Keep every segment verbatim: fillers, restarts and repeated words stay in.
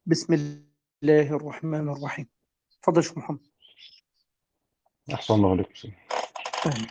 بسم الله الرحمن الرحيم. تفضل شيخ محمد. أحسن الله عليكم. أهلا.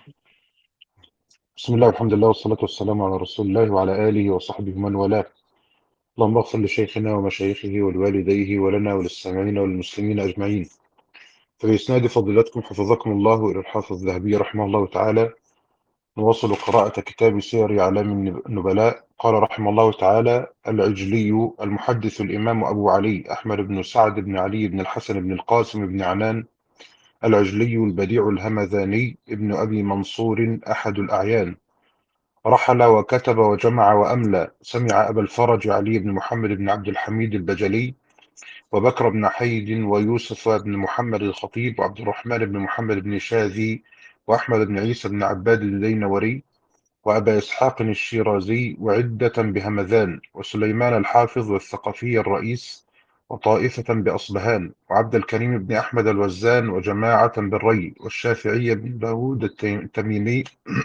بسم الله والحمد لله والصلاة والسلام على رسول الله وعلى آله وصحبه ومن والاه. اللهم اغفر لشيخنا ومشايخه ولوالديه ولنا وللسامعين وللمسلمين أجمعين. فبإسناد فضيلتكم حفظكم الله إلى الحافظ الذهبي رحمه الله تعالى نواصل قراءة كتاب سير أعلام النبلاء. قال رحمه الله تعالى: العجلي المحدث الإمام أبو علي أحمد بن سعد بن علي بن الحسن بن القاسم بن عنان العجلي البديع الهمذاني ابن أبي منصور أحد الأعيان، رحل وكتب وجمع وأملى. سمع أبا الفرج علي بن محمد بن عبد الحميد البجلي وبكر بن حيد ويوسف بن محمد الخطيب وعبد الرحمن بن محمد بن شاذي وأحمد بن عيسى بن عباد الدينوري وأبا إسحاق الشيرازي وعدة بهمذان وسليمان الحافظ والثقفي الرئيس وطائفة بأصبهان وعبد الكريم بن أحمد الوزان وجماعة بالري والشافعي بن داود التميمي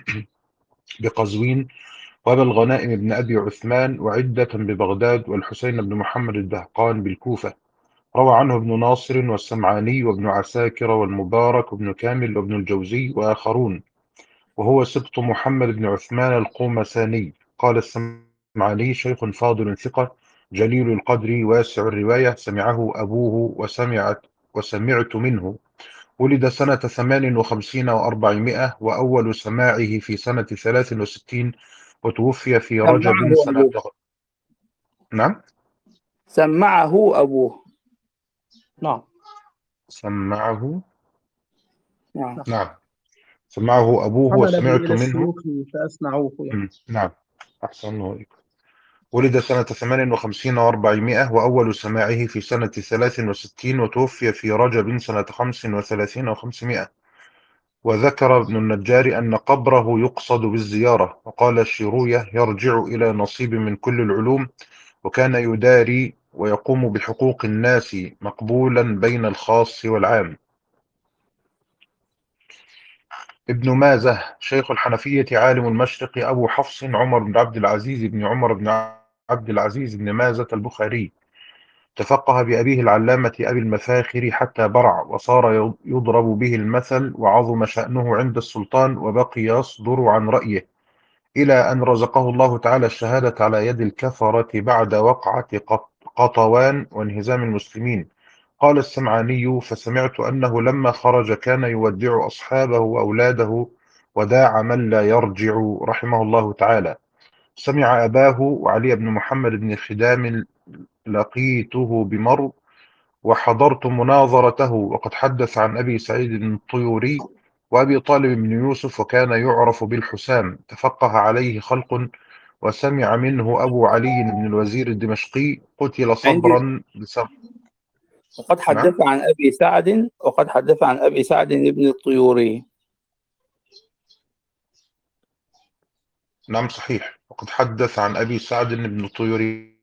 بقزوين وأبا الغنائم بن أبي عثمان وعدة ببغداد والحسين بن محمد الدهقان بالكوفة. روى عنه ابن ناصر والسمعاني وابن عساكر والمبارك وابن كامل وابن الجوزي وآخرون، وهو سبط محمد بن عثمان القومساني. قال السمعاني: شيخ فاضل ثقة جليل القدر واسع الرواية، سمعه أبوه وسمعت وسمعت منه. ولد سنة ثمان وخمسين وأربعمائة، وأول سماعه في سنة ثلاث وستين، وتوفي في رجب سمعه سنة. أبوه. نعم. سمعه أبوه. نعم. سمعه. نعم. نعم. سمعه أبوه حمل بي وسمعت إلى منه. الشيوخ فأسمعوه يعني. م. نعم. أحسن الله عليكم. ولد سنة ثمان وخمسين وأربعمائة، وأول سماعه في سنة ثلاث وستين، وتوفي في رجب سنة خمس وثلاثين وخمسمائة. وذكر ابن النجار أن قبره يقصد بالزيارة، وقال الشيروية: يرجع إلى نصيب من كل العلوم، وكان يداري ويقوم بحقوق الناس مقبولا بين الخاص والعام. ابن مازه شيخ الحنفية عالم المشرق أبو حفص عمر بن عبد العزيز بن عمر بن عبد العزيز بن مازة البخاري، تفقه بأبيه العلامة أبي المفاخر حتى برع، وصار يضرب به المثل، وعظم شأنه عند السلطان، وبقي يصدر عن رأيه إلى أن رزقه الله تعالى الشهادة على يد الكفرة بعد وقعة قطوان وانهزام المسلمين. قال السمعاني: فسمعت أنه لما خرج كان يودع أصحابه وأولاده وداع من لا يرجع، رحمه الله تعالى. سمع أباه وعلي بن محمد بن خدام لقيته بمر وحضرت مناظرته، وقد حدث عن أبي سعيد الطيوري وأبي طالب بن يوسف، وكان يعرف بالحسام، تفقه عليه خلق. وسمع منه أبو علي بن الوزير الدمشقي، قتل عندي صبرا بسبب. وقد حدث نعم. عن أبي سعد وقد حدث عن أبي سعد بن الطيوري. نعم صحيح، وقد حدث عن أبي سعد بن الطيوري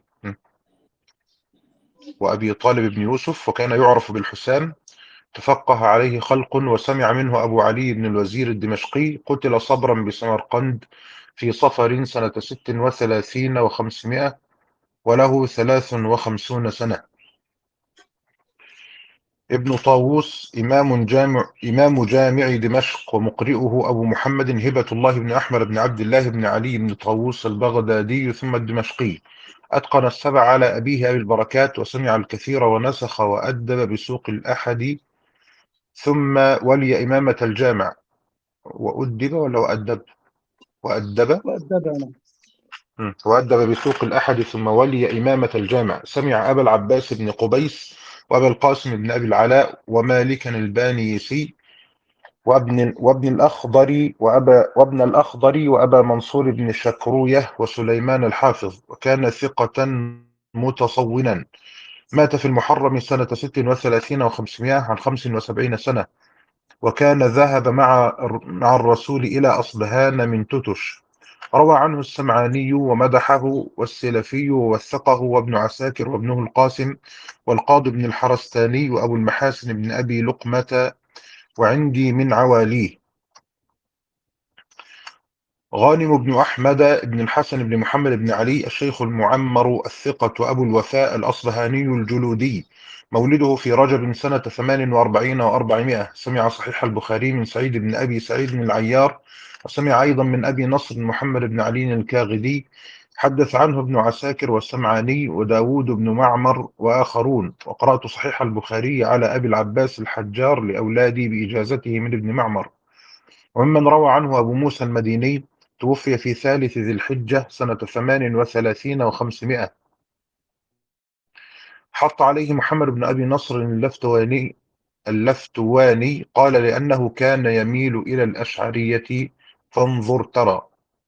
وأبي طالب بن يوسف، وكان يعرف بالحسام، تفقه عليه خلق. وسمع منه أبو علي بن الوزير الدمشقي، قتل صبرا بسمرقند في صفر سنة ست وثلاثين وخمسمائة، وله ثلاث وخمسون سنة. ابن طاووس إمام جامع إمام جامع دمشق، ومقرئه أبو محمد هبة الله بن أحمد بن عبد الله بن علي بن طاووس البغدادي ثم الدمشقي. أتقن السبع على أبيه أبي البركات، وسمع الكثير ونسخ وأدب بسوق الأحد، ثم ولي إمامة الجامع. وأدب ولا وأدب؟ وأدب. وأدبنا. مم. وأدب بسوق الأحد، ثم ولي إمامة الجامع. سمع أبا العباس بن قبيس وأبا القاسم بن أبي العلاء ومالكا البانيسي وابن وابن الأخضر وأبا وابن الأخضر وأبا منصور بن شكروية وسليمان الحافظ، وكان ثقة متصونا. مات في المحرم سنة ست وثلاثين وخمسمائة عن خمس وسبعين سنة، وكان ذهب مع مع الرسول إلى أصبهان من تتش. روى عنه السمعاني ومدحه، والسلفي ووثقه، وابن عساكر وابنه القاسم، والقاضي بن الحرستاني، وأبو المحاسن بن أبي لقمة، وعندي من عواليه. غانم بن أحمد بن الحسن بن محمد بن علي الشيخ المعمر الثقة أبو الوفاء الأصبهاني الجلودي، مولده في رجب سنة ثمان وأربعين وأربعمائة. سمع صحيح البخاري من سعيد بن أبي سعيد العيار، وسمع أيضا من أبي نصر بن محمد بن علي الكاغدي. حدث عنه ابن عساكر والسمعاني وداود بن معمر وآخرون. وقرأت صحيح البخاري على أبي العباس الحجار لأولادي بإجازته من ابن معمر. وممن روى عنه أبو موسى المديني، توفي في ثالث ذي الحجة سنة ثمان وثلاثين وخمسمائة. حط عليه محمد بن أبي نصر اللفتواني اللفتواني قال لأنه كان يميل إلى الأشعرية فانظر ترى.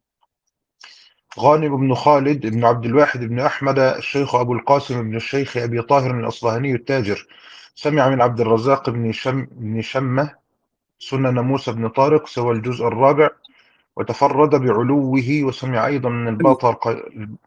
غانم بن خالد بن عبد الواحد بن أحمد الشيخ أبو القاسم بن الشيخ أبي طاهر الأصبهاني التاجر، سمع من عبد الرزاق بن شم بن شمة سنن موسى بن طارق سوى الجزء الرابع، وتفرد بعلوه. وسمع أيضا من الباطر ق...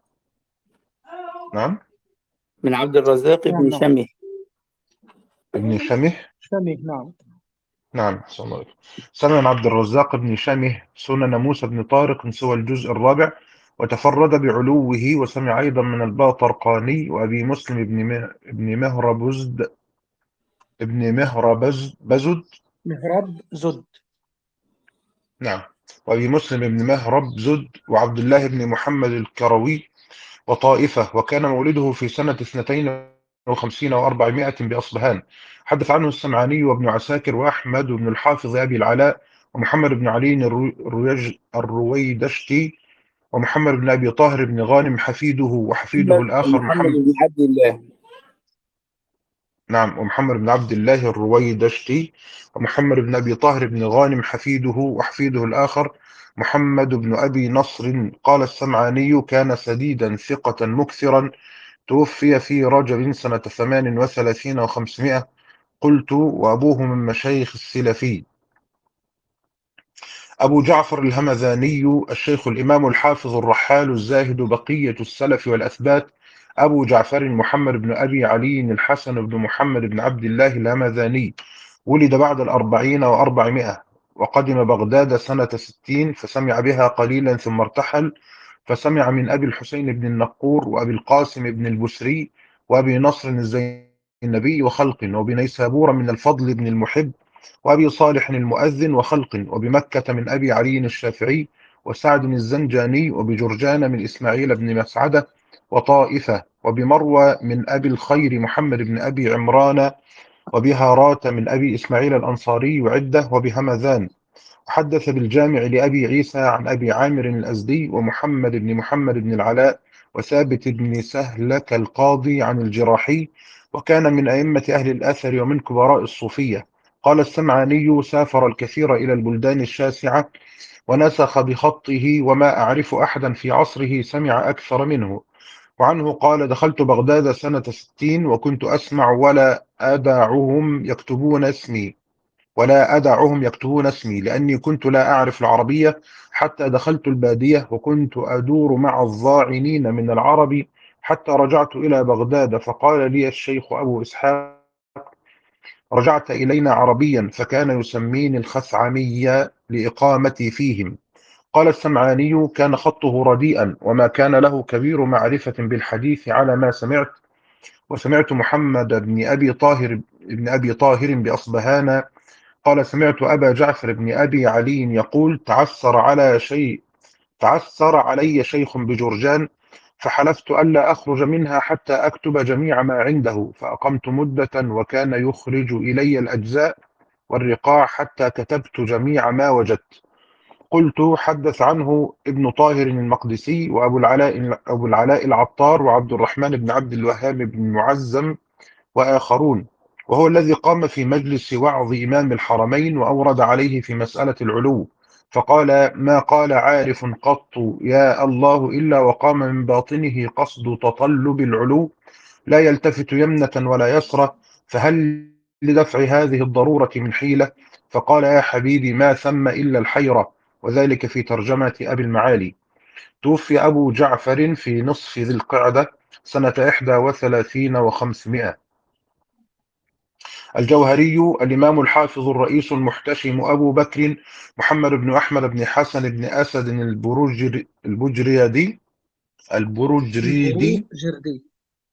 نعم من عبد الرزاق نعم بن نعم شمه. ابن شمه. شامي نعم. نعم أحسن الله عليك. سمع من عبد الرزاق بن شمه سنن موسى بن طارق سوى الجزء الرابع، وتفرد بعلوه. وسمع أيضا من الباطرقاني وأبي مسلم بن م... ابن مهربزد ابن مهربز بزد. مهرب زد. نعم. وأبي مسلم بن مهرب زد وعبد الله بن محمد الكروي وطائفة. وكان مولده في سنة اثنتين وخمسين وأربعمائة بأصبهان. حدث عنه السمعاني وابن عساكر وأحمد بن الحافظ أبي العلاء ومحمد بن علي الرو- الرويج- الرويدشتي ومحمد بن أبي طاهر بن غانم حفيده، وحفيده محمد الآخر محمد محمد. بن عبد الله. نعم. ومحمد بن عبد الله الرويدشتي ومحمد بن أبي طاهر بن غانم حفيده، وحفيده الآخر محمد بن أبي نصر. قال السمعاني كان سديدا ثقة مكثرا، توفي في رجب سنة ثمان وثلاثين وخمسمائة. قلت وأبوه من مشايخ السلفي. أبو جعفر الهمذاني الشيخ الإمام الحافظ الرحال الزاهد بقية السلف والأثبات، أبو جعفر محمد بن أبي علي الحسن بن محمد بن عبد الله الهمذاني، ولد بعد الأربعين وأربعمائة، وقدم بغداد سنة ستين فسمع بها قليلا ثم ارتحل، فسمع من أبي الحسين بن النقور وأبي القاسم بن البسري وأبي نصر الزينبي وخلق، وبنيسابور من الفضل بن المحب وأبي صالح المؤذن وخلق، وبمكة من أبي علي الشافعي وسعد الزنجاني، وبجرجان من إسماعيل بن مسعدة وطائفة، وبمروى من أبي الخير محمد بن أبي عمران، وبهارات من أبي إسماعيل الأنصاري وعدة، وبهمذان. وحدث بالجامع لأبي عيسى عن أبي عامر الأزدي ومحمد بن محمد بن العلاء وثابت بن سهلك القاضي عن الجراحي، وكان من أئمة أهل الأثر ومن كبراء الصوفية. قال السمعاني سافر الكثير إلى البلدان الشاسعة ونسخ بخطه، وما أعرف أحدا في عصره سمع أكثر منه. وعنه قال دخلت بغداد سنة ستين وكنت أسمع ولا أدعهم يكتبون اسمي ولا أدعهم يكتبون اسمي لأني كنت لا أعرف العربية، حتى دخلت البادية وكنت أدور مع الظاعنين من العرب حتى رجعت إلى بغداد، فقال لي الشيخ أبو إسحاق رجعت إلينا عربيا، فكان يسميني الخثعمي لإقامتي فيهم. قال السمعاني كان خطه رديئا وما كان له كبير معرفة بالحديث على ما سمعت. وسمعت محمد بن أبي طاهر بن أبي طاهر بأصبهان قال سمعت أبا جعفر بن أبي علي يقول تعثر على شيء تعثر علي شيخ بجرجان، فحلفت ألا أخرج منها حتى أكتب جميع ما عنده، فأقمت مدة وكان يخرج إلي الأجزاء والرقاع حتى كتبت جميع ما وجدت. قلت حدث عنه ابن طاهر المقدسي وأبو العلاء أبو العلاء العطار وعبد الرحمن بن عبد الوهاب بن معزم وآخرون، وهو الذي قام في مجلس وعظ إمام الحرمين وأورد عليه في مسألة العلو، فقال ما قال عارف قط يا الله إلا وقام من باطنه قصد تطلب العلو، لا يلتفت يمنة ولا يسرى، فهل لدفع هذه الضرورة من حيلة؟ فقال يا حبيبي ما ثم إلا الحيرة. وذلك في ترجمة أبي المعالي. توفي أبو جعفر في نصف ذي القعدة سنة إحدى وثلاثين وخمسمائة. الجوهري الإمام الحافظ الرئيس المحتشم أبو بكر محمد بن أحمد بن حسن بن أسد البروجر البجريدي البروجريدي البروجردي.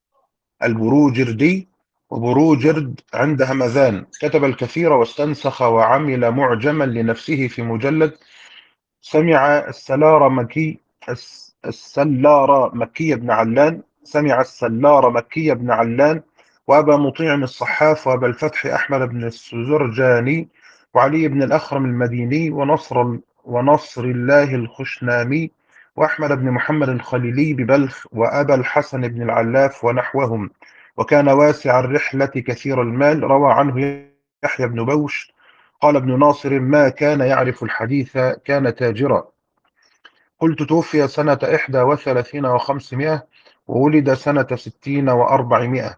البروجردي وبروجرد عند همذان، كتب الكثير واستنسخ وعمل معجما لنفسه في مجلد. سمع السلار مكي الس- السلار مكي بن علان سمع السلار مكي بن علان وأبا مطيع الصحاف وأبا الفتح أحمد بن السزرجاني وعلي بن الأخرم المديني ونصر ونصر الله الخشنامي وأحمد بن محمد الخليلي ببلخ وأبا الحسن بن العلاف ونحوهم، وكان واسع الرحلة كثير المال. روى عنه يحيى بن بوش قال ابن ناصر: ما كان يعرف الحديث، كان تاجرا. قلت: توفي سنة إحدى وثلاثين وخمسمائة وولد سنة ستين وأربعمائة.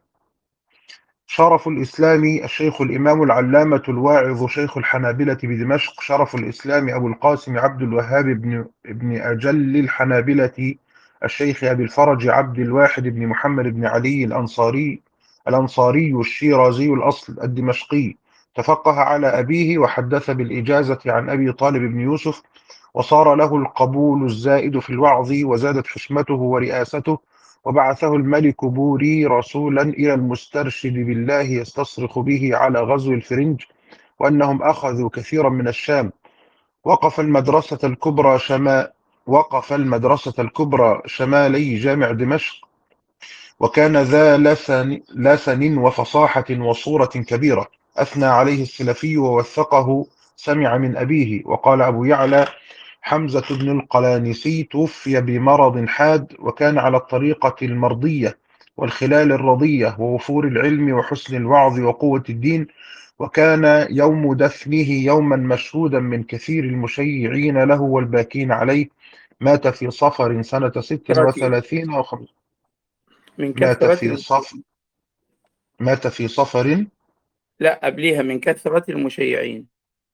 شرف الإسلام الشيخ الإمام العلامة الواعظ شيخ الحنابلة بدمشق، شرف الإسلام أبو القاسم عبد الوهاب بن, ابن أجل الحنابلة الشيخ أبي الفرج عبد الواحد بن محمد بن علي الأنصاري الأنصاري الشيرازي الأصل الدمشقي، تفقه على أبيه وحدث بالإجازة عن أبي طالب بن يوسف، وصار له القبول الزائد في الوعظ، وزادت حشمته ورئاسته، وبعثه الملك بوري رسولا إلى المسترشد بالله يستصرخ به على غزو الفرنج، وأنهم أخذوا كثيرا من الشام. وقف المدرسة الكبرى شما وقف المدرسة الكبرى شمالي جامع دمشق، وكان ذا لسن, لسن وفصاحة وصورة كبيرة. أثنى عليه السلفي ووثقه، سمع من أبيه. وقال أبو يعلى: حمزة بن القلانسي توفي بمرض حاد، وكان على الطريقة المرضية والخلال الرضية ووفور العلم وحسن الوعظ وقوة الدين، وكان يوم دفنه يوما مشهودا من كثير المشيعين له والباكين عليه. مات في صفر سنة ست وثلاثين وخمس من مات كثرة في الم... صفر مات في صفر لا، قبليها من كثرة المشيعين.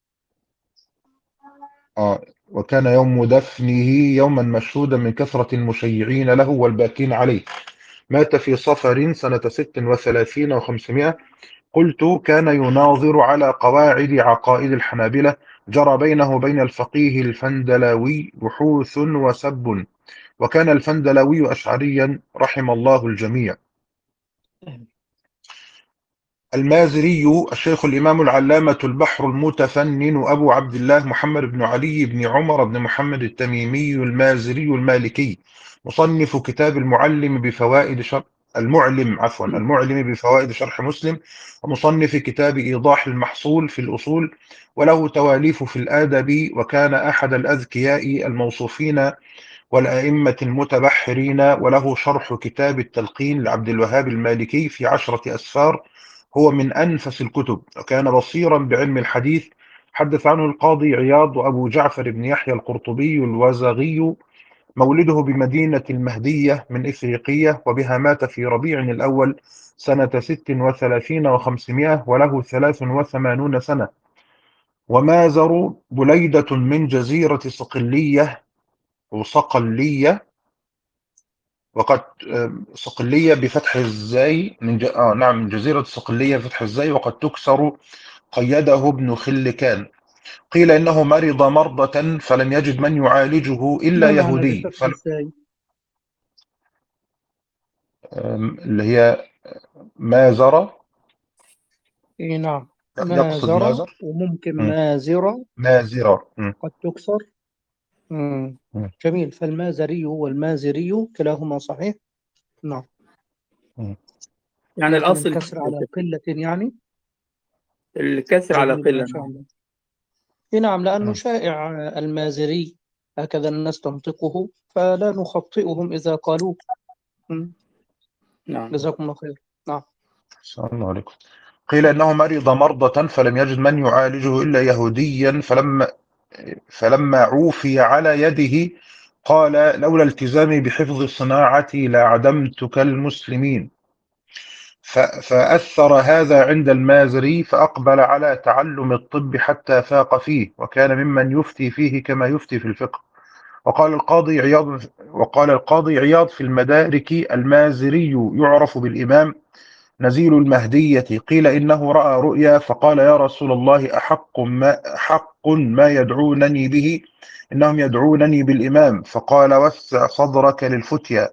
آه وكان يوم دفنه يوما مشهودا من كثرة المشيعين له والباكين عليه. مات في صفر سنة ست وثلاثين وخمسمائة. قلت: كان يناظر على قواعد عقائد الحنابلة، جرى بينه وبين الفقيه الفندلاوي بحوث وسب، وكان الفندلاوي أشعريا رحم الله الجميع. المازري الشيخ الإمام العلامة البحر المتفنن أبو عبد الله محمد بن علي بن عمر بن محمد التميمي المازري المالكي، مصنف كتاب المعلم بفوائد شرح المعلم عفوا المعلم بفوائد شرح مسلم، ومصنف كتاب إيضاح المحصول في الأصول، وله تواليف في الآدب، وكان أحد الأذكياء الموصوفين والأئمة المتبحرين، وله شرح كتاب التلقين لعبد الوهاب المالكي في عشرة أسفار، هو من أنفس الكتب، وكان بصيرا بعلم الحديث. حدث عنه القاضي عياض وأبو جعفر بن يحيى القرطبي الوزغي، مولده بمدينة المهدية من إفريقية، وبها مات في ربيع الأول سنة ست وثلاثين وخمسمائة وله ثلاث وثمانون سنة. ومازر بليدة من جزيرة صقلية وصقلية وقد صقلية بفتح الزاي من ج... آه نعم من جزيرة صقلية بفتح الزاي، وقد تكسر قيده ابن خلكان. قيل إنه مرض مرضة فلم يجد من يعالجه إلا ما معنى يهودي بفتح فل... ازاي؟ اللي هي مازرة. اي نعم، يقصد مازرة مازر. وممكن م. مازرة مازرة. م. قد تكسر. مم. م. جميل، فالمازري والمازري كلاهما صحيح. نعم. م. يعني لكن الأصل الكسر على قلة يعني. الكسر على جميل ما قلة. شاء نعم. الله. اي نعم، لأنه م. شائع المازري، هكذا الناس تنطقه، فلا نخطئهم إذا قالوه. مم. نعم. جزاكم الله خير. نعم. السلام عليكم. قيل إنه مرض مرضة فلم يجد من يعالجه إلا يهوديا، فلما فلما عوفي على يده قال: لولا التزامي بحفظ صناعتي لعدمتك المسلمين. فأثر هذا عند المازري، فأقبل على تعلم الطب حتى فاق فيه، وكان ممن يفتي فيه كما يفتي في الفقه. وقال القاضي عياض وقال القاضي عياض في المدارك: المازري يعرف بالإمام نزيل المهدية، قيل إنه رأى رؤيا فقال يا رسول الله أحق ما, حق ما يدعونني به، إنهم يدعونني بالإمام، فقال وسع صدرك للفتيا.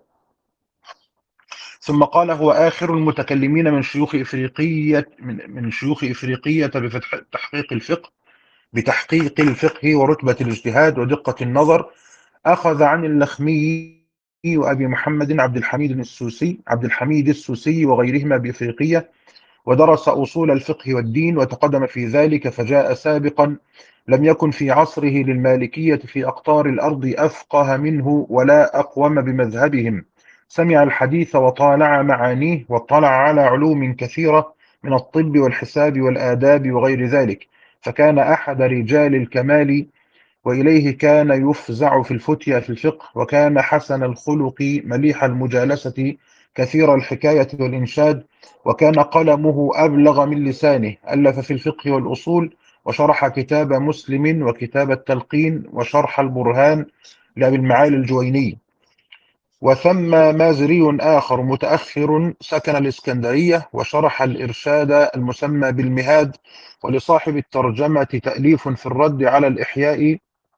ثم قال هو آخر المتكلمين من شيوخ إفريقية من, من شيوخ إفريقية بفتح تحقيق الفقه بتحقيق الفقه ورتبة الاجتهاد ودقة النظر، أخذ عن اللخمي وأبي محمد عبد الحميد السوسي عبد الحميد السوسي وغيرهما بإفريقية، ودرس أصول الفقه والدين وتقدم في ذلك، فجاء سابقا لم يكن في عصره للمالكية في أقطار الأرض أفقه منه ولا أقوم بمذهبهم، سمع الحديث وطالع معانيه واطلع على علوم كثيرة من الطب والحساب والآداب وغير ذلك، فكان أحد رجال الكمال، وإليه كان يفزع في الفتيا في الفقه، وكان حسن الخلق مليح المجالسة كثير الحكاية والإنشاد، وكان قلمه أبلغ من لسانه، ألف في الفقه والأصول، وشرح كتاب مسلم وكتاب التلقين وشرح البرهان لأبي المعالي الجويني. وثم مازري آخر متأخر سكن الإسكندرية وشرح الإرشاد المسمى بالمهاد، ولصاحب الترجمة تأليف في الرد على الإحياء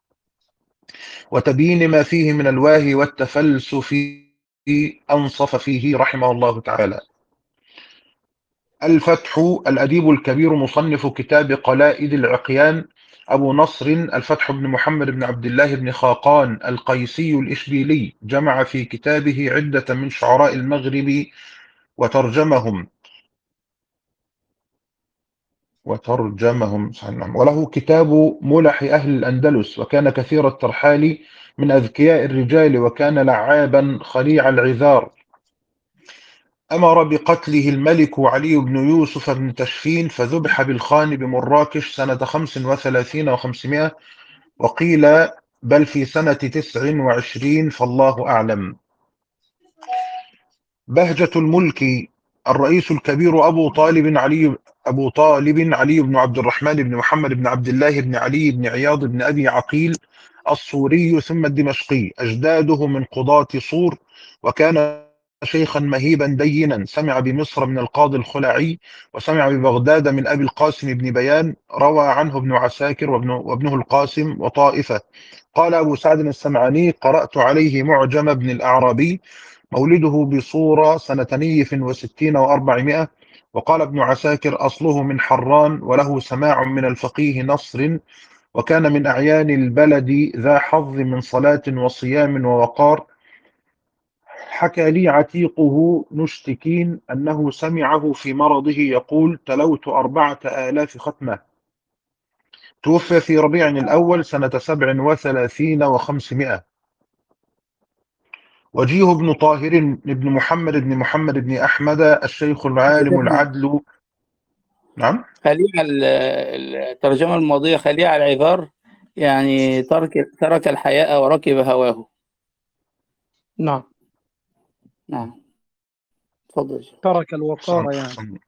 وتبيين ما فيه من الواهي والتفلسف أنصف فيه رحمه الله تعالى. الفتح الأديب الكبير مصنف كتاب قلائد العقيان أبو نصر الفتح بن محمد بن عبد الله بن خاقان القيسي الإشبيلي، جمع في كتابه عدة من شعراء المغرب وترجمهم وترجمهم وله كتاب ملح أهل الأندلس، وكان كثير الترحال من أذكياء الرجال، وكان لعابا خليع العذار. أمر بقتله الملك علي بن يوسف بن تشفين، فذبح بالخان بمراكش سنة خمس وثلاثين وخمسمائة، وقيل بل في سنة تسع وعشرين، فالله أعلم. بهجة الملك الرئيس الكبير أبو طالب علي أبو طالب علي بن عبد الرحمن بن محمد بن عبد الله بن علي بن عياض بن أبي عقيل الصوري ثم الدمشقي، أجداده من قضاة صور، وكان شيخا مهيبا دينا، سمع بمصر من القاضي الخلعي، وسمع ببغداد من أبي القاسم بن بيان، روى عنه ابن عساكر وابن وابنه القاسم وطائفة. قال أبو سعد السمعاني قرأت عليه معجم ابن الأعرابي، مولده بصورة سنة نيف وستين وأربعمائة. وقال ابن عساكر أصله من حران، وله سماع من الفقيه نصر، وكان من أعيان البلد ذا حظ من صلاة وصيام ووقار. حكى لي عتيقه نشتكين أنه سمعه في مرضه يقول تلوت أربعة آلاف ختمة. توفي في ربيع الأول سنة سبع وثلاثين وخمسمائة. وجيه بن طاهر بن محمد بن محمد بن أحمد الشيخ العالم العدل. نعم. خليع ال- الترجمة الماضية خليع العذار، يعني ترك ترك الحياء وركب هواه. نعم، نعم، تفضل. ترك الوقار يعني. أحسن,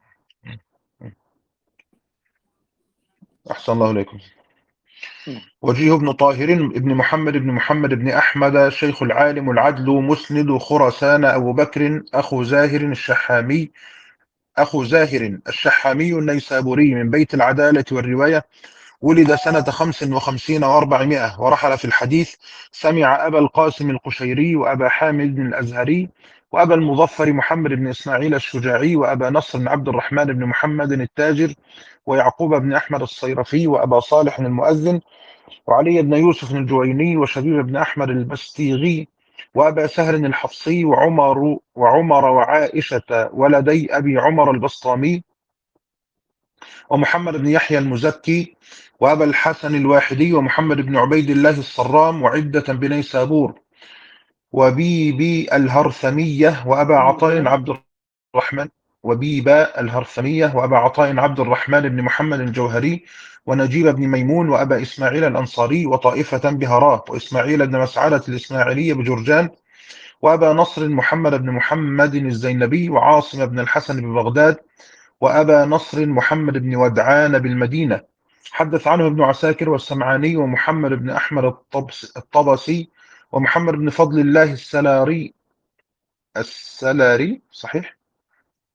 أحسن الله إليكم. نعم. وجيه بن طاهر بن محمد بن محمد بن أحمد الشيخ العالم العدل مسند خراسان أبو بكر أخو زاهر الشحامي أخو زاهر الشحامي النيسابوري من بيت العدالة والرواية، ولد سنة خمس وخمسين وأربعمائة، ورحل في الحديث، سمع أبا القاسم القشيري وأبا حامد بن الأزهري وأبا المظفر محمد بن إسماعيل الشجاعي وأبا نصر بن عبد الرحمن بن محمد التاجر ويعقوب بن أحمد الصيرفي وأبا صالح المؤذن وعلي بن يوسف الجويني وشبيب بن أحمد البستيغي وأبا سهر الحفصي وعمر وعمر وعائشة ولدي أبي عمر البسطامي ومحمد بن يحيى المزكي وأبا الحسن الواحدي ومحمد بن عبيد الله الصرام وعدة بني سابور وبيبي الهرثمية وأبا عطاء عبد الرحمن وبيبا الهرثمية وأبا عطاء عبد الرحمن بن محمد الجوهري ونجيب بن ميمون وأبا إسماعيل الأنصاري وطائفة بهراء وإسماعيل بن مسعدة الإسماعيلية بجرجان وأبا نصر محمد بن محمد الزينبي وعاصم بن الحسن ببغداد وأبا نصر محمد بن ودعان بالمدينة. حدث عنه ابن عساكر والسمعاني ومحمد بن أحمد الطبسي ومحمد بن فضل الله السلاري السلاري صحيح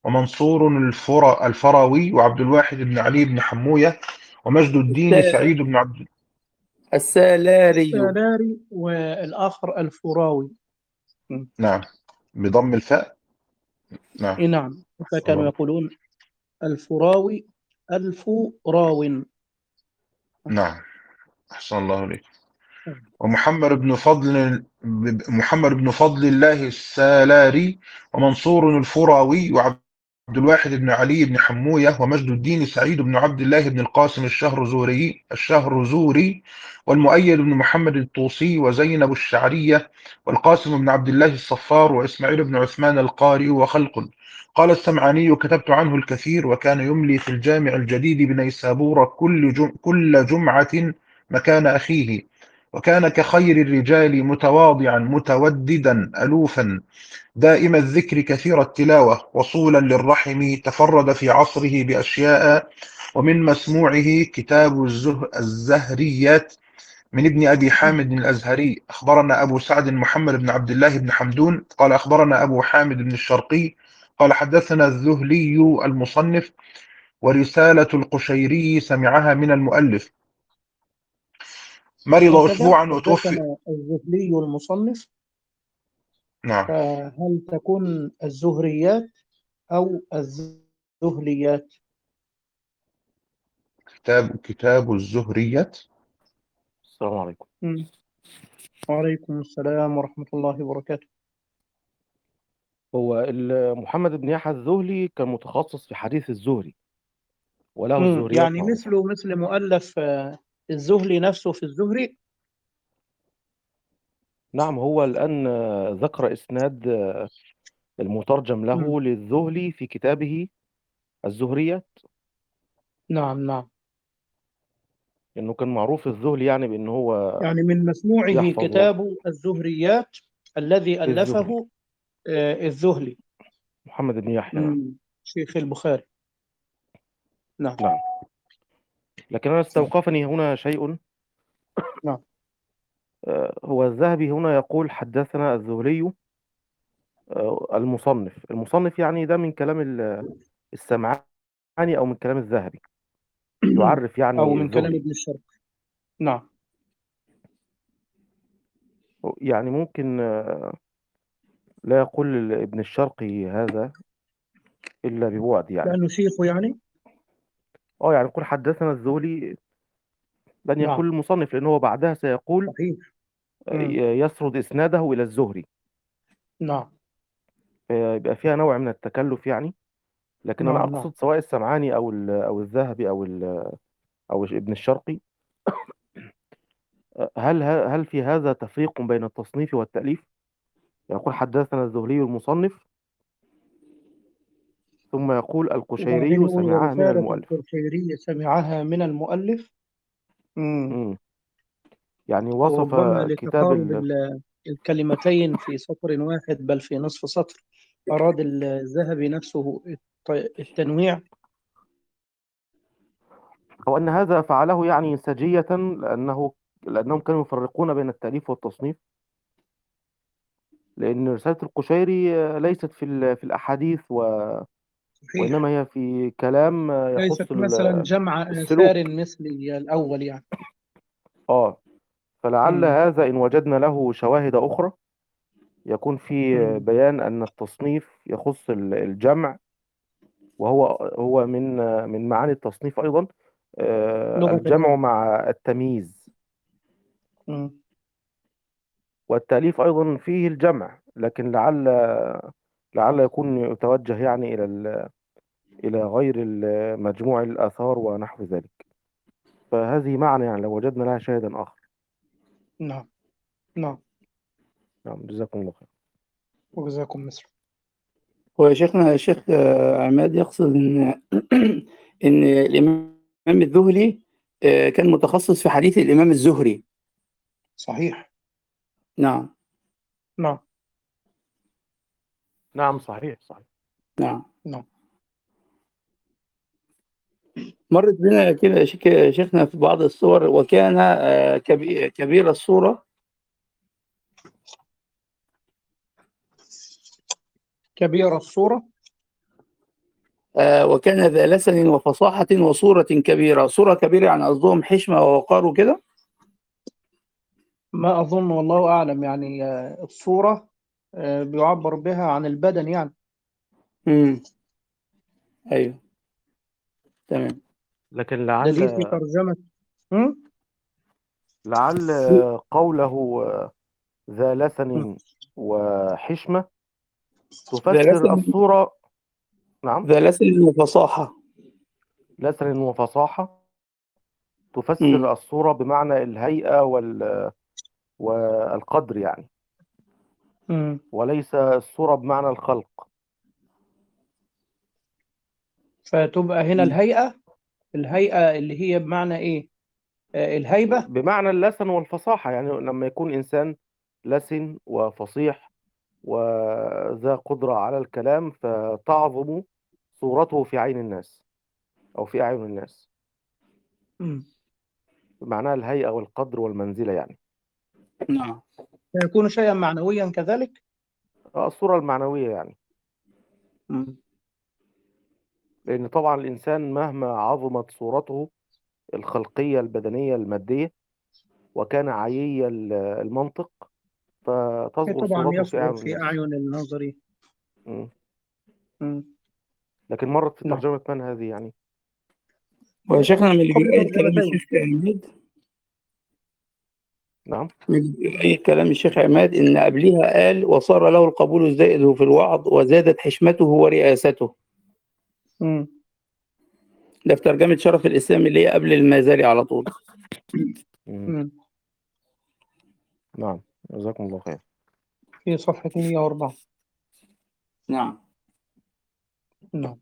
ومنصور الفر- الفراوي وعبد الواحد بن علي بن حموية ومجد الدين الس- سعيد بن عبد. السالاري. السالاري، والآخر الفراوي. م. نعم، بضم الفاء. نعم. إيه نعم، فكانوا الله. يقولون الفراوي الفراو. نعم، أحسن الله إليك. ومحمد بن فضل محمد بن فضل الله السالاري ومنصور الفراوي وعبد الواحد بن علي بن حموية ومجد الدين سعيد بن عبد الله بن القاسم الشهرزوري الشهرزوري والمؤيد بن محمد الطوسي وزينب الشعرية والقاسم بن عبد الله الصفار وإسماعيل بن عثمان القاري وخلق. قال السمعاني: كتبت عنه الكثير، وكان يملي في الجامع الجديد بنيسابور كل جم كل جمعة مكان أخيه، وكان كخير الرجال متواضعا متوددا ألوفا دائم الذكر كثير التلاوة وصولا للرحم، تفرد في عصره بأشياء، ومن مسموعه كتاب الزه الزهريات من ابن أبي حامد الأزهري. أخبرنا أبو سعد محمد بن عبد الله بن حمدون قال أخبرنا أبو حامد بن الشرقي قال حدثنا الذهلي المصنف، ورسالة القشيري سمعها من المؤلف. مرض هكذا أسبوعا وتوفي. حدثنا الزهلي المصنف، نعم، فهل تكون الزهريات أو الزهليات؟ كتاب كتاب الزهريات. السلام عليكم. م. وعليكم السلام ورحمة الله وبركاته. هو ال- محمد بن يحيى الذهلي كان متخصص في حديث الزهري، وله م. الزهريات يعني معروفة. مثله مثل مؤلف آه، الزهلي نفسه في الزهري. نعم، هو الآن آه، ذكر إسناد آه، المترجم م. له للذهلي في كتابه الزهريات، نعم نعم، إنه كان معروف الذهلي يعني بأنه هو يعني من مسموعه يحفظ كتاب الزهريات الذي الزهري ألفه آه، الذهلي، محمد بن يحيى. نعم. م. شيخ البخاري. نعم نعم، لكن أنا استوقفني هنا شيء. نعم. آه، هو الذهبي هنا يقول حدثنا الزهري آه، المصنف. المصنف يعني ده من كلام ال- السمعاني أو من كلام الذهبي، يعرف أو يعني من كلام الزهري. ابن الشرق. نعم. يعني ممكن آه، لا يقول ابن الشرقي هذا إلا ببعد يعني. لأنه شيخه يعني. اه يعني يقول حدثنا الزهري، لن نعم يقول المصنف، لأنه هو بعدها سيقول صحيح. آه، م. يسرد إسناده إلى الزهري، نعم فيبقى فيها نوع من التكلف يعني. لكن أنا نعم. نعم أقصد سواء السمعاني أو ال- أو الذهبي أو ال- أو ابن الشرقي، آه، هل هل في هذا تفريق بين التصنيف والتأليف؟ يقول حدثنا الزهري المصنف، ثم يقول وبعدين القشيري يقول سمعها من ورسالة المؤلف. القرشيري سمعها من المؤلف. مم. مم. يعني وصف وربما كتاب لتقارب ال... ال- الكلمتين في سطر واحد بل في نصف سطر، أراد الذهبي نفسه الت- التنويع. أو أن هذا فعله يعني سجية، لأنه لأنهم كانوا يفرقون بين التأليف والتصنيف، لأن رسالة القشيري آه، ليست في ال- في الأحاديث و... صحيح، وإنما هي في كلام آه، ليست يخص مثلا ال- جمع آثار السلوك. مثل الأول يعني. آه فلعل مم. هذا إن وجدنا له شواهد أخرى يكون في آه، مم. بيان أن التصنيف يخص ال- الجمع، وهو هو من آه، من معاني التصنيف أيضا آه، لغة الجمع العرب. مع التمييز، مم. والتأليف أيضا فيه الجمع، لكن لعل لعل يكون يتوجه يعني إلى ال- إلى غير ال- مجموع الآثار ونحو ذلك. فهذه معنى يعني لو وجدنا لها شاهدا آخر. نعم نعم. نعم، جزاكم الله خير. وجزاكم مثل. هو يا شيخنا يا شيخ آه، عماد يقصد إن إن الإمام الذهلي آه، كان متخصص في حديث الإمام الزهري. صحيح. نعم نعم نعم، صحيح صحيح. نعم. نعم. مرت بنا كده يا شيخ- يا شيخنا في بعض الصور، وكان آه، كبي- كبير الصورة. كبير الصورة. آه وكان ذا لسن وفصاحة وصورة كبيرة. صورة كبيرة يعني قصدهم حشمة ووقار وكده. ما أظن والله أعلم، يعني آه، الصورة آه، بيعبر بها عن البدن يعني. امم ايوه تمام. لكن ده لعل دي في ترجمة. هم؟ لعل قوله ذا هم. لسن وحشمة ذا تفسر لسن الصورة. نعم. ذا لسن وفصاحة. لسن وفصاحة امم تفسر الصورة بمعنى الهيئة وال... والقدر يعني، هم. وليس الصورة بمعنى الخلق. فتبقى هنا الهيئة، الهيئة اللي هي بمعنى إيه؟ آه، الهيبة. بمعنى اللسن والفصاحة، يعني لما يكون إنسان لسن وفصيح وذا قدرة على الكلام فتعظم صورته في عين الناس أو في أعين الناس، هم. بمعنى الهيئة والقدر والمنزلة يعني. نعم. فيكون شيئا معنويا كذلك. آه، الصورة المعنوية يعني. هم. لأن طبعا الإنسان مهما عظمت صورته الخلقية البدنية المادية وكان عيي ال- المنطق فتصغر طبعا صورته في يصغر أعين في الناس. أعين الناظرين. مم. هم. لكن مرت في نعم. ترجمة من هذه يعني. وشيخنا من قبل جرأة كلام ترجمتين. الشيخ عماد، نعم. من جرأة كلام الشيخ عماد إن قبلها قال وصار له القبول الزائد في الوعظ وزادت حشمته ورئاسته. هم. ده في ترجمة شرف الإسلام اللي هي قبل المازاري على طول. مم. هم. نعم، جزاكم الله خير. في صفحة مئة وأربعة. نعم. نعم.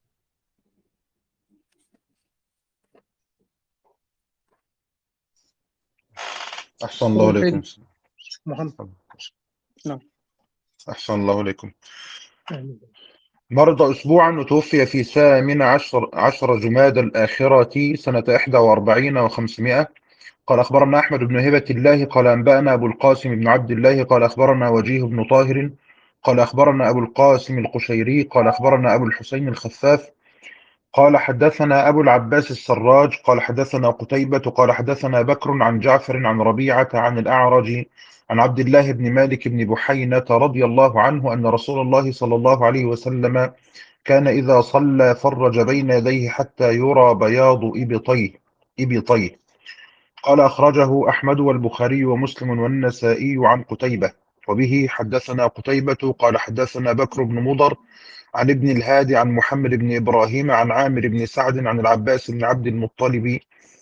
أحسن الله قول إليكم. سيدي محمد. نعم. أحسن الله إليكم. آمين. مرض أسبوعا وتوفي في الثامن عشر عشر جماد الآخرة سنة إحدى وأربعين وخمسمائة. قال أخبرنا أحمد بن هبة الله قال أنبأنا أبو القاسم بن عبد الله قال أخبرنا وجيه بن طاهر قال أخبرنا أبو القاسم القشيري قال أخبرنا أبو الحسين الخفاف قال حدثنا أبو العباس السراج قال حدثنا قتيبة قال حدثنا بكر عن جعفر عن ربيعة عن الأعرج عن عبد الله بن مالك بن بحينة رضي الله عنه أن رسول الله صلى الله عليه وسلم كان إذا صلى فرج بين يديه حتى يرى بياض إبطيه إبطيه قال أخرجه أحمد والبخاري ومسلم والنسائي عن قتيبة. وبه حدثنا قتيبة قال حدثنا بكر بن مضر عن ابن الهادي عن محمد بن إبراهيم عن عامر بن سعد عن العباس بن عبد المطلب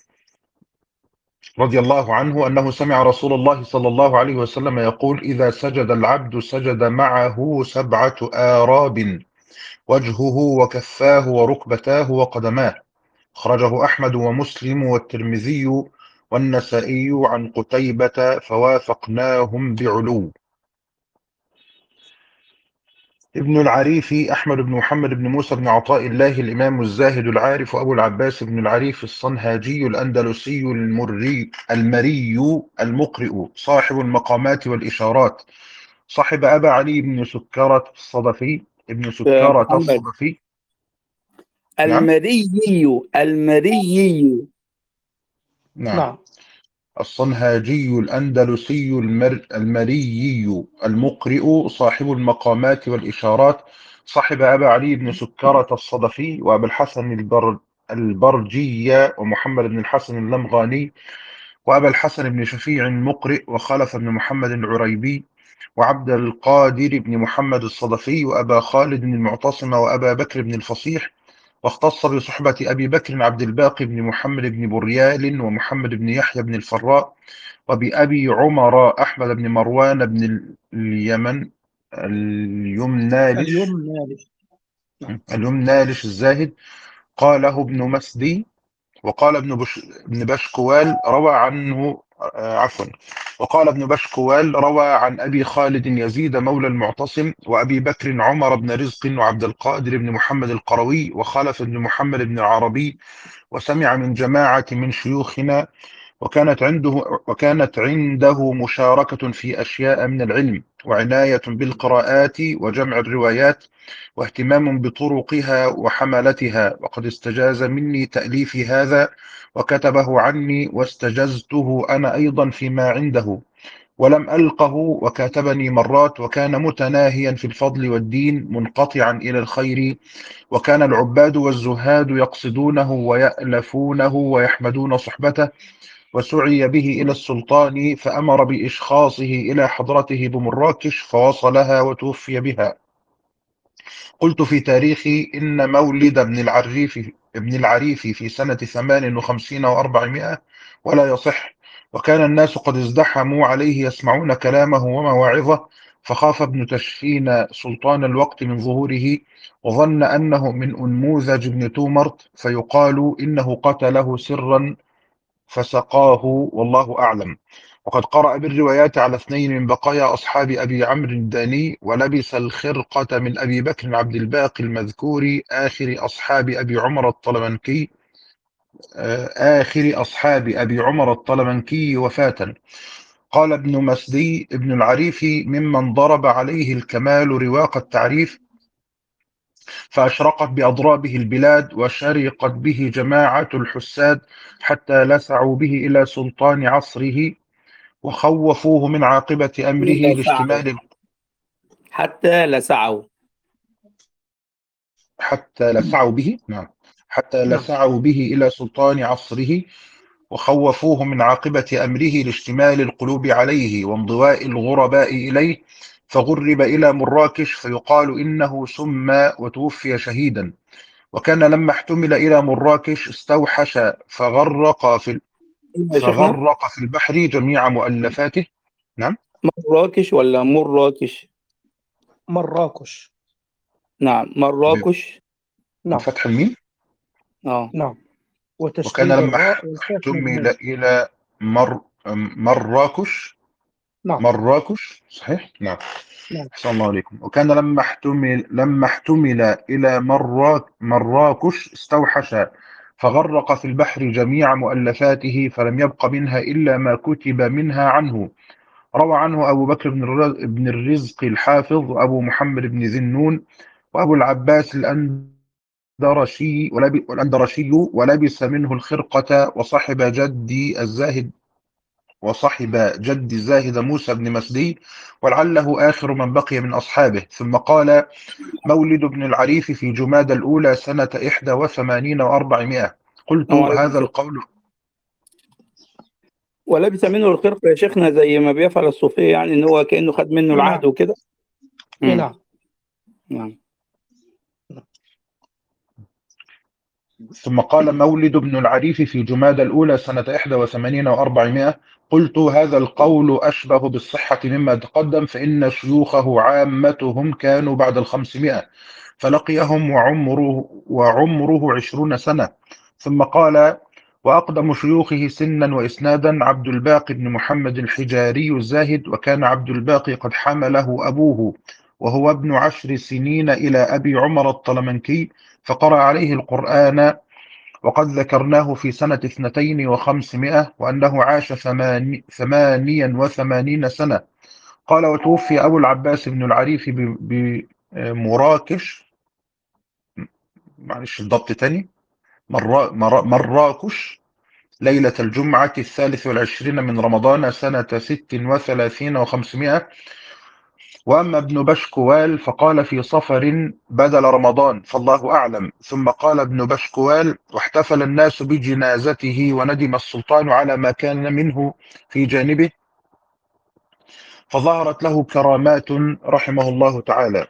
رضي الله عنه أنه سمع رسول الله صلى الله عليه وسلم يقول إذا سجد العبد سجد معه سبعة آراب وجهه وكفاه وركبتاه وقدماه. أخرجه أحمد ومسلم والترمذي والنسائي عن قتيبة فوافقناهم بعلو. ابن العريف أحمد بن محمد بن موسى بن عطاء الله الإمام الزاهد العارف أبو العباس بن العريف الصنهاجي الأندلسي المري المري المقرئ صاحب المقامات والإشارات، صاحب أبا علي بن سكرة الصدفي ابن آه، سكرة محمد الصدفي. نعم المريي المريي نعم. نعم. الصنهاجي الأندلسي المر المري المقرئ صاحب المقامات والإشارات، صاحب أبا علي بن سكرة الصدفي وأبا الحسن البر البرجي ومحمد بن الحسن اللمغاني وأبا الحسن بن شفيع المقرئ وخلف بن محمد العريبي وعبد القادر بن محمد الصدفي وأبا خالد المعتصم وأبا بكر بن الفصيح. واختص بصحبة أبي بكر عبد الباقي بن محمد بن بريال ومحمد بن يحيى بن الفراء وبأبي عمر أحمد بن مروان بن اليمن اليمنالش اليوم نالش. نعم. اليمنالش الزاهد. قاله ابن مسدي. وقال ابن بش ابن بشكوال روى عنه آه، عفوا وقال ابن بشكوال روى عن أبي خالد يزيد مولى المعتصم وأبي بكر عمر بن رزق وعبد القادر بن محمد القروي وخلف بن محمد بن العربي وسمع من جماعة من شيوخنا وكانت عنده وكانت عنده مشاركة في أشياء من العلم، وعناية بالقراءات وجمع الروايات، واهتمام بطرقها وحملتها، وقد استجاز مني تأليف هذا وكتبه عني، واستجزته أنا أيضا فيما عنده، ولم ألقه وكاتبني مرات، وكان متناهيا في الفضل والدين، منقطعا إلى الخير، وكان العباد والزهاد يقصدونه ويألفونه ويحمدون صحبته، وسعي به إلى السلطان فأمر بإشخاصه إلى حضرته بمراكش فوصلها وتوفي بها. قلت في تاريخي إن مولد ابن العريف ابن العريف في سنة ثمان وخمسين وأربعمائة ولا يصح، وكان الناس قد ازدحموا عليه يسمعون كلامه ومواعظه، فخاف ابن تشفين سلطان الوقت من ظهوره، وظن أنه من أنموذج ابن تومرت، فيقال إنه قتله سرا فسقاه، والله أعلم. وقد قرأ بالروايات على اثنين من بقايا أصحاب أبي عمرو الداني، ولبس الخرقة من أبي بكر عبد الباقي المذكور آخر أصحاب أبي عمر الطلمنكي آخر أصحاب أبي عمر الطلمنكي وفاة. قال ابن مسدي ابن العريف ممن ضرب عليه الكمال رواق التعريف، فأشرقت بأضرابه البلاد، وشرقت به جماعة الحساد، حتى لسعوا به إلى سلطان عصره، وخوفوه من عاقبة أمره لاشتمال حتى لسعوا حتى لسعوا به نعم حتى نعم. لسعوا به إلى سلطان عصره، وخوفوه من عاقبة أمره لاشتمال القلوب عليه وانضواء الغرباء إليه، فغرب إلى مراكش، فيقال إنه سمى وتوفي شهيدا. وكان لما احتمل إلى مراكش استوحش فغرق في يا شيخنا فغرق في البحر جميع مؤلفاته. نعم مراكش ولا مراكش؟ مراكش. نعم مراكش. نعم بفتح الميم. اه نعم، وكان وتشديد لما الراء والكاف احتمل مضموم. إلى مر مراكش نعم مراكش صحيح نعم. نعم أحسن الله عليكم. وكان لما احتمل لما احتمل إلى مراك مراكش استوحش فغرق في البحر جميع مؤلفاته، فلم يبق منها إلا ما كتب منها عنه. روى عنه أبو بكر بن الرز- بن الرزق الحافظ، وأبو محمد بن ذنون، وأبو العباس الأندرشي ولب- والأندرشي، ولبس منه الخرقة، وصحب جدي الزاهد وصحب جد الزاهد موسى بن مسدي، ولعله آخر من بقي من أصحابه. ثم قال مولد ابن العريف في جماد الأولى سنة إحدى وثمانين وأربعمائة. قلت السلام عليكم هذا شيخ. القول ولبس منه الخرقة يا شيخنا زي ما بيفعل الصوفية، يعني ان هو كأنه خد منه العهد نعم وكده. إيه مم. نعم نعم. ثم قال مولد ابن العريف في جماد الأولى سنة إحدى وثمانين وأربعمائة. قلت هذا القول أشبه بالصحة مما تقدم، فإن شيوخه عامتهم كانوا بعد الخمسمائة، فلقيهم وعمره, وعمره عشرون سنة. ثم قال وأقدم شيوخه سنا وإسنادا عبد الباقي بن محمد الحجاري الزاهد، وكان عبد الباقي قد حمله أبوه وهو ابن عشر سنين إلى أبي عمر الطلمنكي، فقرأ عليه القرآن، وقد ذكرناه في سنة اثنتين وخمسمائة، وأنه عاش ثماني ثمانيا وثمانين سنة. قال وتوفي أبو العباس بن العريف بمراكش، معلش الضبط تاني، مرا مرا مراكش، ليلة الجمعة الثالث والعشرين من رمضان سنة ست وثلاثين وخمسمائة. وأما ابن بشكوال فقال في صفر بدل رمضان، فالله أعلم. ثم قال ابن بشكوال واحتفل الناس بجنازته، وندم السلطان على ما كان منه في جانبه، فظهرت له كرامات رحمه الله تعالى.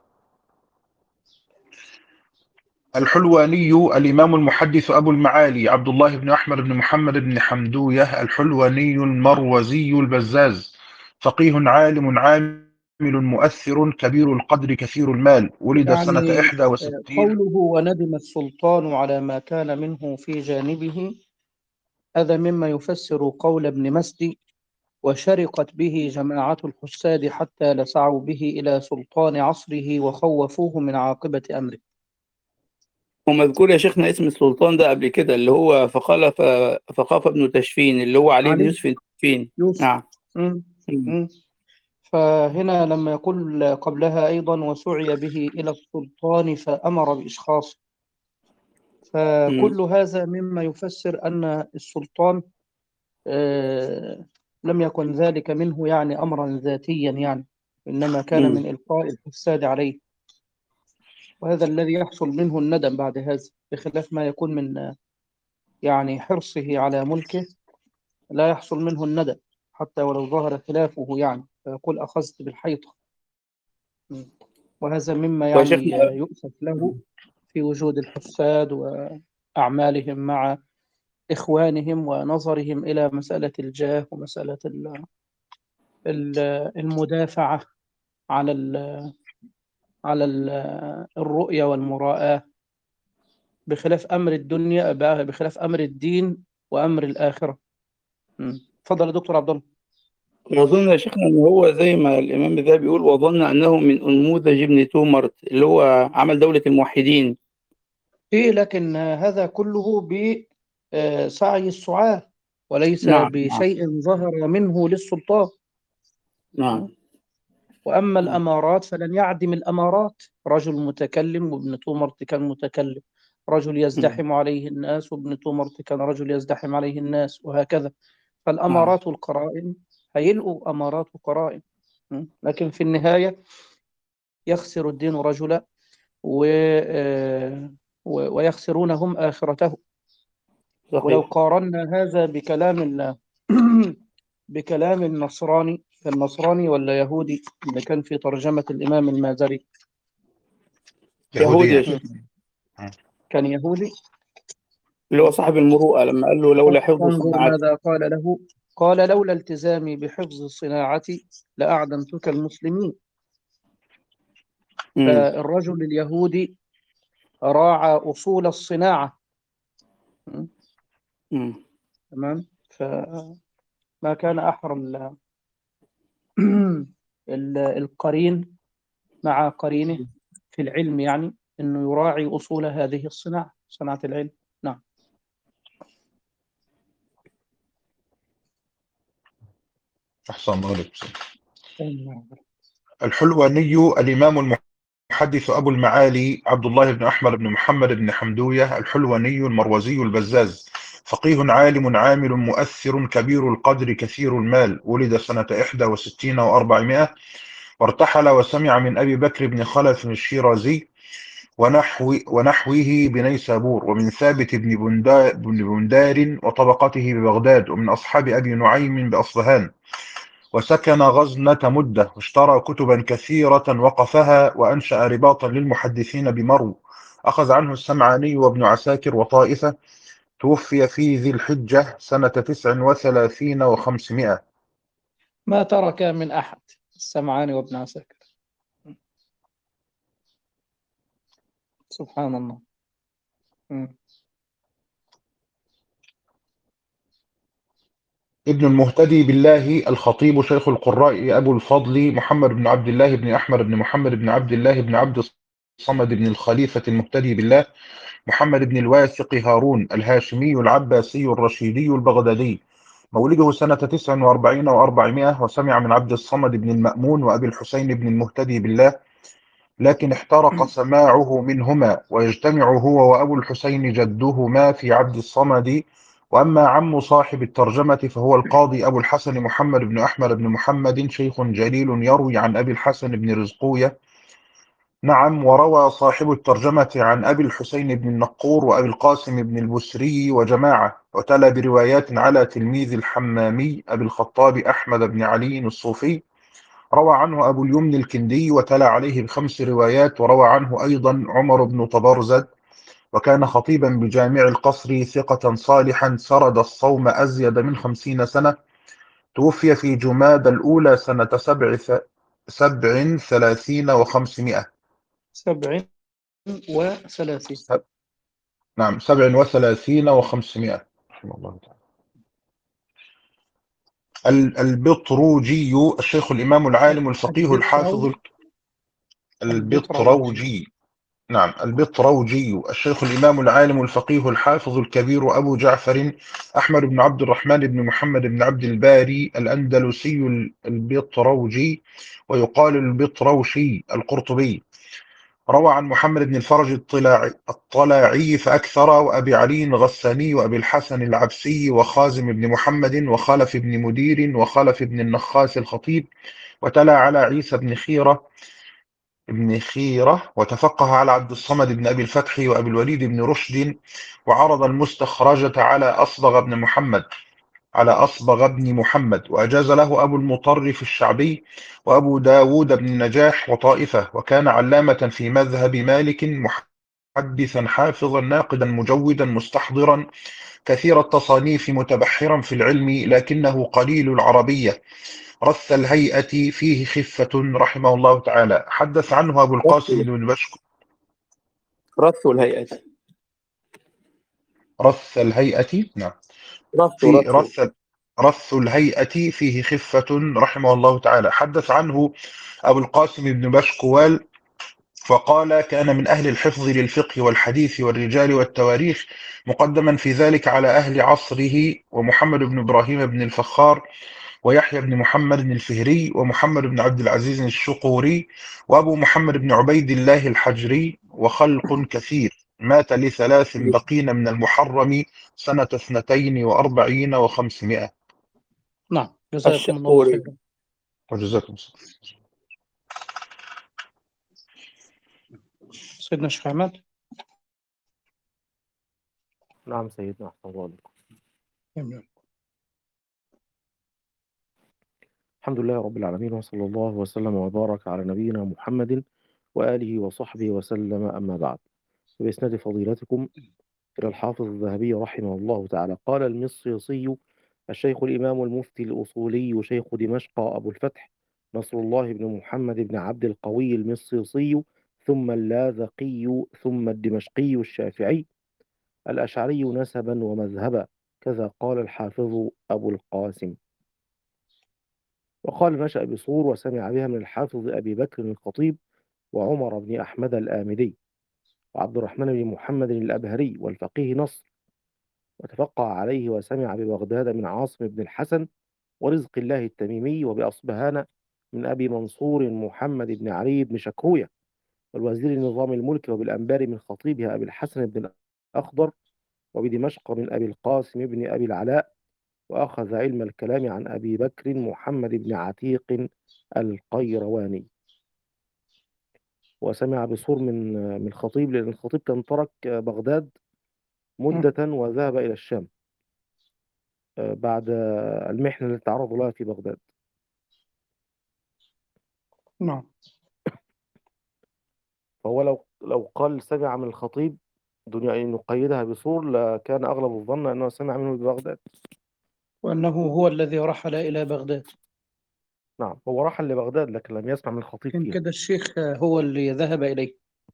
الحلواني الإمام المحدث أبو المعالي عبد الله بن أحمد بن محمد بن حمدوية الحلواني المروزي البزاز، فقيه عالم عامل مؤثر كبير القدر كثير المال، ولد سنة يعني إحدى آه، وستين. قوله وندم السلطان على ما كان منه في جانبه، هذا مما يفسر قول ابن مسدي وشرقت به جماعة الحساد حتى لسعوا به إلى سلطان عصره وخوفوه من عاقبة أمره. ومذكور يا شيخنا اسم السلطان ده قبل كده، اللي هو فقال ف- فخاف ابن تشفين، اللي هو علي بن علي يوسف بن تشفين. يوسف. نعم. مم. مم. مم. فهنا لما يقول قبلها أيضا وسعي به إلى السلطان فأمر بإشخاصه، مم. فكل هذا مما يفسر أن السلطان آه، لم يكن ذلك منه يعني أمرا ذاتيا يعني، إنما كان مم. من إلقاء الفساد عليه، وهذا الذي يحصل منه الندم بعد هذا، بخلاف ما يكون من يعني حرصه على ملكه لا يحصل منه الندم حتى ولو ظهر خلافه يعني، فيقول أخذت بالحيطة. وهذا مما ويا يعني شيخنا يؤسف له في وجود الحساد وأعمالهم مع إخوانهم ونظرهم إلى مسألة الجاه ومسألة ال- ال- المدافعة على ال- على ال- الرؤية والمراءة، بخلاف أمر الدنيا، بخلاف أمر الدين وأمر الآخرة. مم. اتفضل يا دكتور عبد الله. أظن يا شيخنا إن هو زي ما الإمام الذهبي بيقول، وظن أنه من أنموذج ابن تومرت اللي هو عمل دولة الموحدين. إيه، لكن هذا كله بسعي السعاة وليس نعم نعم بشيء ظهر منه للسلطان. نعم وأما نعم الأمارات فلن يعدم الأمارات، رجل متكلم وابن تومرت كان متكلم، رجل مم. يزدحم عليه الناس وابن تومرت كان رجل يزدحم عليه الناس، وهكذا. نعم فالأمارات والقرائن هيلقوا أمارات وقرائن، م? لكن في النهاية يخسر الدين رجلا و... آه، و- ويخسرون هم آخرته. ولو صحيح. قارنا هذا بكلام ال... بكلام النصراني، النصراني ولا يهودي اللي كان في ترجمة الإمام المازري؟ يهودي يا يهوديا. م. شيخنا، كان يهودي. اللي هو صاحب المروءة لما قال له لولا حفظ فانظر صناعتي. ماذا قال له، قال لولا التزامي بحفظ صناعتي لأعدمتك المسلمين. مم. فالرجل اليهودي راعى أصول الصناعة. م. مم. تمام. فما كان أحرى ال- ال- القرين مع قرينه في العلم، يعني أنه يراعي أصول هذه الصناعة، صناعة العلم. نعم. أحسن الله عليك. نعم. الحلواني الإمام المحدث أبو المعالي عبد الله بن أحمد بن محمد بن حمدوية الحلواني المروزي البزاز، فقيه عالم عامل مؤثر كبير القدر كثير المال، ولد سنة إحدى وستين وأربعمائة، وارتحل وسمع من أبي بكر بن خلف الشيرازي ونحو ونحوه بنيسابور، ومن ثابت بن بندا- بن بندار وطبقته ببغداد، ومن أصحاب أبي نعيم بأصفهان، وسكن غزنة مدة، واشترى كتبا كثيرة وقفها، وأنشأ رباطا للمحدثين بمرو، أخذ عنه السمعاني وابن عساكر وطائفة. توفي في ذي الحجة سنة تسع وثلاثين وخمسمائة. ما ترك من أحد السمعاني وابن عساكر. سبحان الله. م. ابن المهتدي بالله الخطيب شيخ القراء أبو الفضل محمد بن عبد الله بن أحمد بن محمد بن عبد الله بن عبد الصمد بن الخليفة المهتدي بالله محمد بن الواثق هارون الهاشمي العباسي الرشيدي البغدادي، مولده سنة تسع وأربعين وأربعمائة، وسمع من عبد الصمد بن المأمون وأبي الحسين بن المهتدي بالله، لكن احترق سماعه منهما، ويجتمع هو وأبو الحسين جدهما في عبد الصمد. وأما عم صاحب الترجمة فهو القاضي أبو الحسن محمد بن أحمد بن محمد، شيخ جليل يروي عن أبي الحسن بن رزقوية. نعم، وروى صاحب الترجمة عن أبي الحسين بن النقور وأبي القاسم بن البسري وجماعة، وتلا بروايات على تلميذ الحمامي أبي الخطاب أحمد بن علي الصوفي. روى عنه أبو اليمن الكندي وتلا عليه بخمس روايات. وروى عنه أيضا عمر بن طبرزد، وكان خطيبا بجامع القصر، ثقة صالحا، سرد الصوم أزيد من خمسين سنة. توفي في جماد الأولى سنة سبع سبع ثلاثين وخمسمائة. سبع وثلاثين. نعم، سبع وثلاثين وخمسمائة، رحمه الله تعالى. ال- البطروجي الشيخ الإمام العالم الفقيه الحافظ. البترو البتروجي. البطروجي نعم. البطروجي الشيخ الإمام العالم الفقيه الحافظ الكبير أبو جعفر أحمد بن عبد الرحمن بن محمد بن عبد الباري الأندلسي البطروجي، ويقال البطروشي القرطبي، روى عن محمد بن الفرج الطلاعي, الطلاعي فأكثر، وأبي علي الغساني، وأبي الحسن العبسي، وخازم بن محمد، وخلف بن مدير، وخلف بن النخاس الخطيب، وتلا على عيسى بن خيرة ابن خيرة، وتفقه على عبد الصمد بن أبي الفتح وأبي الوليد بن رشد، وعرض المستخرجة على أصبغ بن محمد على أصبغ بن محمد، وأجاز له أبو المطرف الشعبي، وأبو داود بن نجاح، وطائفة، وكان علامة في مذهب مالك، محدثا حافظا ناقدا مجودا مستحضرا كثير التصانيف متبحرا في العلم، لكنه قليل العربية، رث الهيئة فيه خفة رحمه الله تعالى. حدث عنه أبو القاسم بن بشكر رث الهيئة رث الهيئة نعم رث في رث رث رث الهيئة فيه خفة رحمه الله تعالى. حدث عنه أبو القاسم بن بشكوال فقال: كان من أهل الحفظ للفقه والحديث والرجال والتواريخ، مقدما في ذلك على أهل عصره، ومحمد بن إبراهيم بن الفخار، ويحيى بن محمد الفهري، ومحمد بن عبد العزيز الشقوري، وأبو محمد بن عبيد الله الحجري، وخلق كثير. مات لثلاث بقين من المحرم سنة اثنتين وأربعين وخمسمائة. نعم، جزاكم الله الشقوري. خيرا. وجزاكم الله. سيدنا الشيخ عماد. نعم سيدنا، أحسن الله عليكم. نعم. الحمد لله رب العالمين، وصلى الله وسلم وبارك على نبينا محمد وآله وصحبه وسلم، أما بعد. بإسناد فضيلتكم إلى الحافظ الذهبي رحمه الله تعالى قال المصيصي الشيخ الإمام المفتي الأصولي شيخ دمشق أبو الفتح نصر الله بن محمد بن عبد القوي المصيصي، ثم اللاذقي، ثم الدمشقي الشافعي الأشعري نسبا ومذهبا، كذا قال الحافظ أبو القاسم. وقال نشأ بصور وسمع بها من الحافظ أبي بكر الخطيب، وعمر بن أحمد الآمدي، وعبد الرحمن بن محمد الأبهري، والفقيه نصر، وتفقه عليه وسمع ببغداد من عاصم بن الحسن، ورزق الله التميمي، وبأصبهان من أبي منصور محمد بن علي بن شكروية، والوزير نظام الملك، وبالأنبار من خطيبها أبي الحسن بن الأخضر، وبدمشق من أبي القاسم بن أبي العلاء، وأخذ علم الكلام عن أبي بكر محمد بن عتيق القيرواني. وسمع بصور من من الخطيب، لأن الخطيب كان ترك بغداد مدة وذهب إلى الشام بعد المحنة التي تعرض لها في بغداد. نعم. فهو لو لو قال سمع من الخطيب دون أن نقيدها بصور، لكان أغلب الظن أنه سمع منه ببغداد. وأنه هو الذي رحل إلى بغداد. نعم، هو رحل لبغداد لكن لم يسمع من الخطيب كان فيها. كده الشيخ هو اللي ذهب إليه.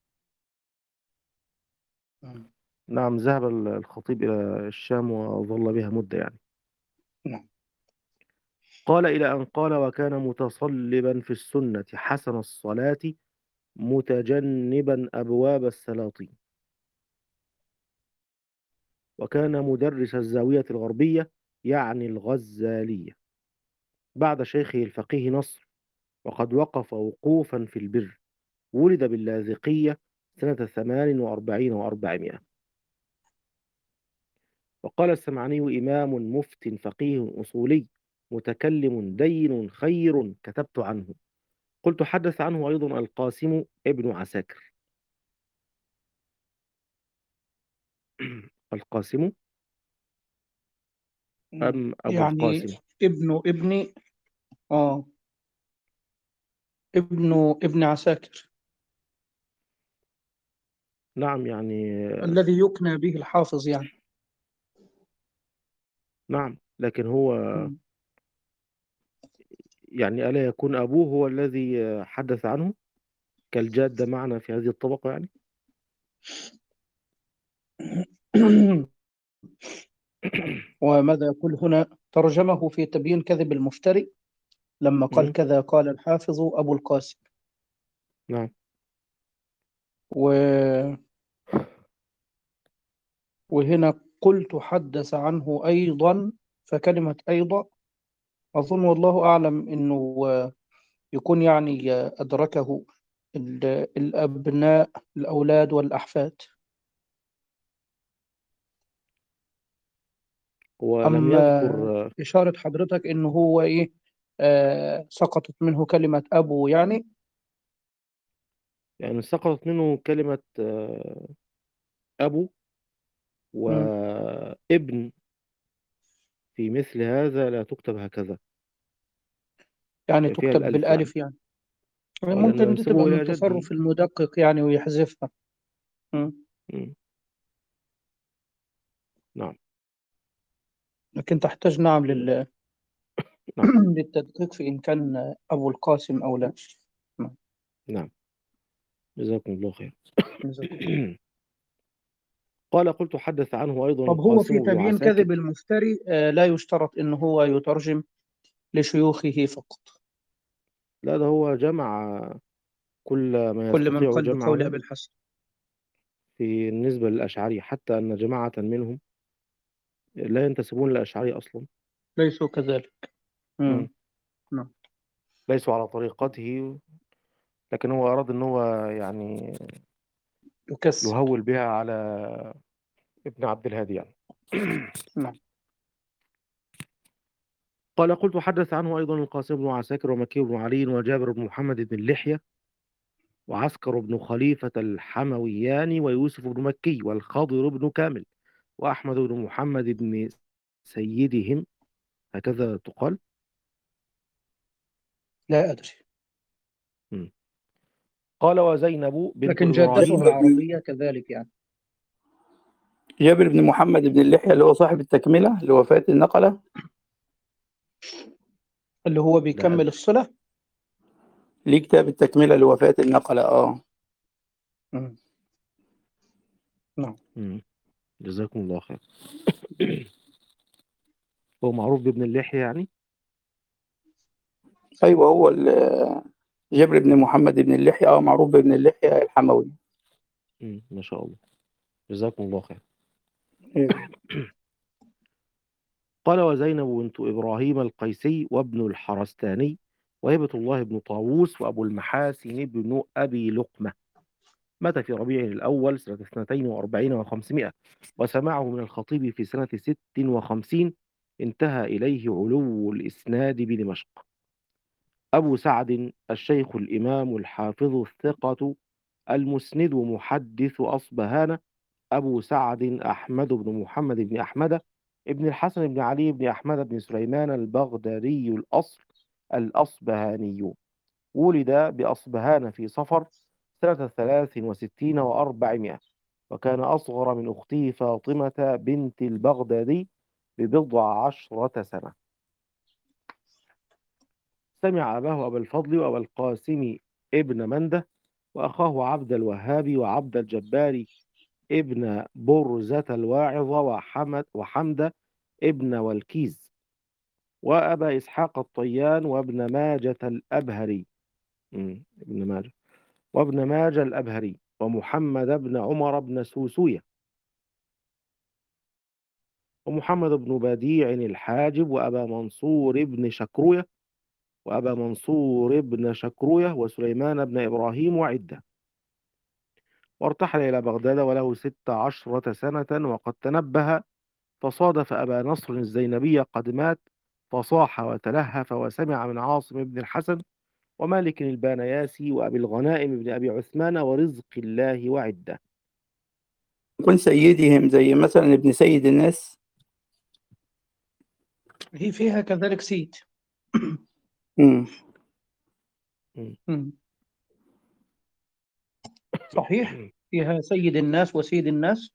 نعم، ذهب الخطيب إلى الشام وظل بها مدة يعني. نعم. قال إلى أن قال: وكان متصلبا في السنة حسن الصلاة، متجنبا أبواب السلاطين، وكان مدرس الزاوية الغربية يعني الغزالية بعد شيخه الفقيه نصر، وقد وقف وقوفا في البر. ولد باللاذقية سنة ثمان وأربعين وأربعمائة. وقال السمعني: إمام مفت فقيه أصولي، متكلم دين خير كتبت عنه. قلت: حدث عنه أيضا القاسم ابن عساكر. القاسم أم أبو يعني القاسم؟ ابن ابن آه ابن ابن عساكر نعم يعني الذي يكنى به الحافظ يعني. نعم، لكن هو م. يعني ألا يكون أبوه هو الذي حدث عنه كالجادة معنا في هذه الطبقة يعني؟ وماذا يقول هنا؟ ترجمه في تبيين كذب المفتري لما قال مم. كذا قال الحافظ أبو القاسم. نعم. و... وهنا قلت حدث عنه أيضا، فكلمة أيضا أظن والله أعلم أنه يكون يعني أدركه ال- الأبناء الأولاد والأحفاد. ولم أما يذكر إشارة حضرتك إنه هو إيه، آه سقطت منه كلمة أبو يعني. يعني سقطت منه كلمة آه، أبو مم. وابن، في مثل هذا لا تكتب هكذا، يعني فيها تكتب الألف يعني. بالألف يعني. أو لأنه ممكن دي تبقى ينسبه من إلى جده. تصرف المدقق يعني ويحذفها. مم. مم. نعم. لكن تحتاج نعم لل... نعم. للتدقيق في إن كان أبو القاسم أو لا. نعم. نعم. جزاكم الله خير. جزاكم الله. قال قلت حدث عنه أيضا طب هو في القاسم بن تبيين عساكر. كذب المفتري آه لا يشترط إنه هو يترجم لشيوخه فقط. لا، ده هو جمع كل ما كل من يستطيع قال بقول جمعه أبي الحسن. في النسبة للأشعري، حتى أن جماعة منهم لا ينتسبون للأشعري أصلا. ليسوا كذلك. مم. مم. نعم. ليسوا على طريقته، لكن هو أراد أن هو يعني يكسر. يهول بها على ابن عبد الهادي يعني. نعم. قال قلت حدث عنه أيضا القاسم بن عساكر ومكي بن علي وجابر بن محمد بن اللحية وعسكر بن خليفة الحمويان ويوسف بن مكي والخضر بن كامل وأحمد بن محمد بن سيدهم، هكذا تقال. لا أدري. مم. قال وزينب بنت لكن جادته إبراهيم. العربية كذلك يعني. جابر بن محمد بن اللحية اللي هو صاحب التكملة لوفاة النقلة. اللي هو لا بيكمل أدري. الصلة. ليه كتاب التكملة لوفاة النقلة. اه مم. نعم. مم. جزاكم الله خير. هو معروف بابن اللحية يعني. ايوه، هو ال- جابر بن محمد بن اللحية، اه معروف بابن اللحية الحموي. مم. ما شاء الله. جزاكم الله خير. إيه. قال وزينب بنت إبراهيم القيسي وابن الحرستاني وهبة الله بن طاووس وأبو المحاسن بن أبي لقمة، مات في ربيع الأول سنة اثنتين وأربعين وخمسمائة، وسمعه من الخطيب في سنة ست وخمسين، انتهى إليه علو الإسناد بدمشق. أبو سعد الشيخ الإمام الحافظ الثقة المسند محدث أصبهان، أبو سعد أحمد بن محمد بن أحمد ابن الحسن بن علي بن أحمد بن سليمان البغدادي الأصل الأصبهاني، ولد بأصبهان في صفر سنة ثلاث وستين وأربعمائة، وكان أصغر من أخته فاطمة بنت البغدادي ببضع عشرة سنة. سمع أباه أبا الفضل وأبا القاسم ابن منده وأخاه عبد الوهاب وعبد الجبار ابن برزة الواعظ وحمد وحمد ابن والكيز وأبا إسحاق الطيان وابن ماجة الأبهري. مم، ابن ماجة وابن ماجة الأبهري ومحمد بن عمر بن سوسوية ومحمد بن بديع الحاجب وأبا منصور بن شكروية وأبا منصور بن شكروية وسليمان بن إبراهيم وعدة، وارتحل إلى بغداد وله ست عشرة سنة، وقد تنبه فصادف أبا نصر الزينبي قد مات، فصاح وتلهف وسمع من عاصم بن الحسن ومالك البانياسي وأبي الغنائم بن أبي عثمان ورزق الله وعدة. يكون سيدهم زي مثلا ابن سيد الناس. هي فيها كذلك سيد. مم. مم. صحيح. فيها سيد الناس وسيد الناس.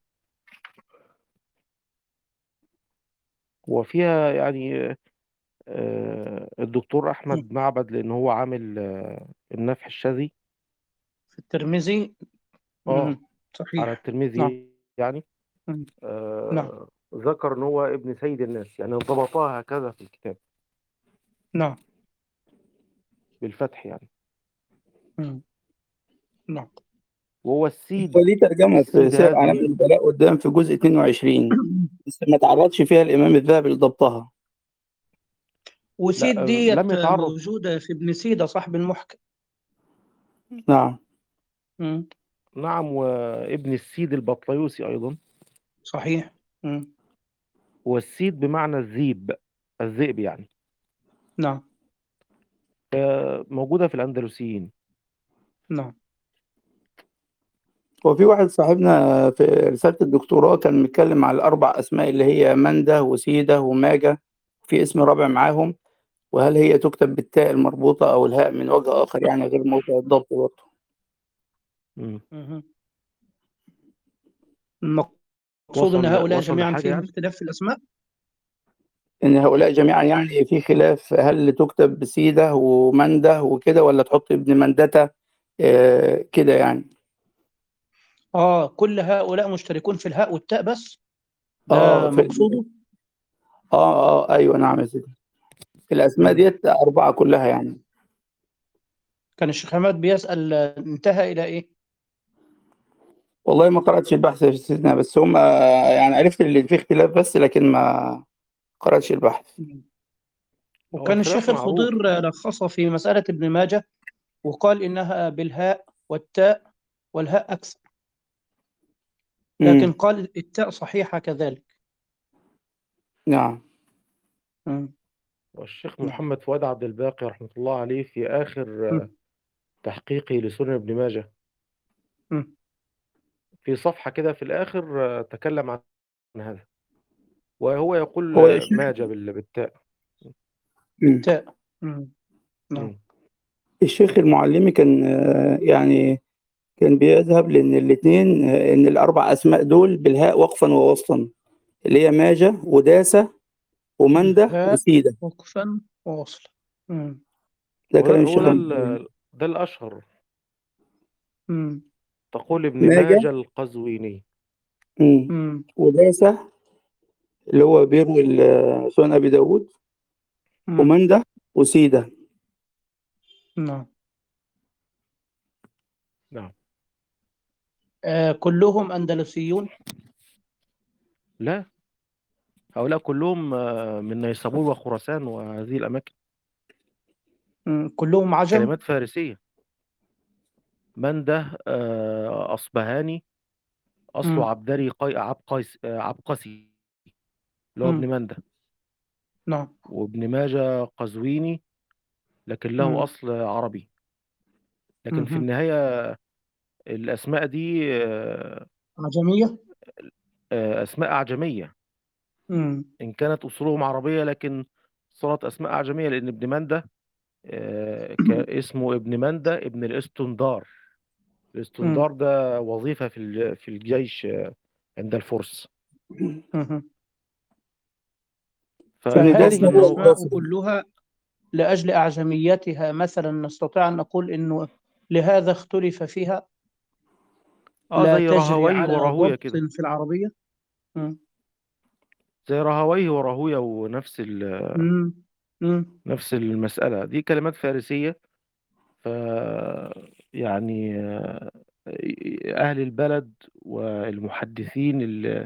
وفيها يعني آه، الدكتور أحمد مم. معبد، لأن هو عامل آه، النفح الشاذي في الترمذي. اه مم. على صحيح. نعم. الترمذي يعني. مم. نعم. آه، ذكر ان هو ابن سيد الناس، يعني ضبطها هكذا في الكتاب نعم. بالفتح يعني. مم. نعم. وهو السيد وليه ترجمة في السيد سير أعلام هذه البلاء قدام في جزء اتنين وعشرين، بس ما تعرضش فيها الإمام الذهبي لضبطها. وسيد لا آه، لم ديت يتعرض. موجودة في ابن سيدة صاحب المحكم. نعم. مم. نعم، وابن السيد البطليوسي أيضا. صحيح. مم. والسيد بمعنى الذيب، الذئب يعني. نعم. آه، موجودة في الأندلسيين. نعم. هو في واحد صاحبنا في رسالة الدكتوراه كان متكلم على الأربع أسماء اللي هي منده وسيدة وماجة، في اسم رابع معاهم، وهل هي تكتب بالتاء المربوطة أو الهاء من وجه آخر يعني غير موضع الضبط برضه. مم. مهم. المقصود أن وصل هؤلاء وصل جميعا لحاجة فيهم يعني. اختلاف في الأسماء. إن هؤلاء جميعا يعني في خلاف، هل تكتب بسيدة ومنده وكده ولا تحط ابن مندته آه كده يعني. آه كل هؤلاء مشتركون في الهاء والتاء بس، اه ده في مقصوده. اه اه ايوه نعم يا سيدي، الاسماء مم. ديت اربعه كلها يعني. كان الشيخ عماد بيسأل آه، انتهى إلى إيه؟ والله ما قراتش البحث يا سيدنا، بس هم يعني عرفت اللي فيه اختلاف بس، لكن ما قراتش البحث. مم. هو وكان الخلاف الشيخ معروف. الخضير آه، لخصها في مسألة ابن ماجه وقال إنها بالهاء والتاء، والهاء أكثر، لكن امم قال التاء صحيحة كذلك. نعم. مم. والشيخ نعم. محمد فؤاد عبد الباقي رحمة الله عليه في آخر آه، مم. تحقيقه لسنن ابن ماجه، مم. في صفحة كده في الآخر آه، تكلم عن هذا، وهو يقول هو آه، الشيخ ماجه بال- بالتاء. مم. بالتاء. مم. نعم. مم. الشيخ المعلمي كان آه، يعني كان بيذهب لان الاثنين ان الاربع اسماء دول بالهاء وقفا ووسطا، اللي هي ماجه وداسه ومنده بالهاء وسيده. وقفا ووصلا. مم. ده وده كلام هو الشيخ ده المعلمي. ال- ده الأشهر. مم. تقول ابن ماجه. ماجه القزويني. مم. مم. وداسه اللي هو بيروي ال- سنن ابي داود، مم. ومنده وسيده. نعم. نعم. آه كلهم أندلسيون. لا، هؤلاء كلهم آه، من نيسابور وخراسان وهذه الأماكن. مم. كلهم عجم. كلمات فارسية. منده آه، أصبهاني، أصله مم. عبدري قي... عبقيس آه، عبقسي، اللي هو ابن مم. منده. نعم. وابن ماجه قزويني، لكن له مم. أصل عربي. لكن في مم. النهاية الأسماء دي آه، عجمية. آه، أسماء أعجمية، مم. إن كانت أصولهم عربية، لكن صارت أسماء أعجمية، لأن ابن منده آه، كاسمه ابن منده ابن الاستندار. مم. الاستندار ده وظيفة في الج- في الجيش آه، عند الفرس. مم. ابن فهذه داسه فيظن ان هو هو الأسماء القاصد. كلها لأجل أعجميتها مثلا نستطيع أن نقول إنه لهذا اختلف فيها، اه لا زي تجري راهويه على وراهويه ضبط كده. في العربية. مم. زي راهويه وراهويه، ونفس ال... مم. مم. نفس المسألة دي كلمات فارسية. ف يعني آه، أهل البلد والمحدثين اللي,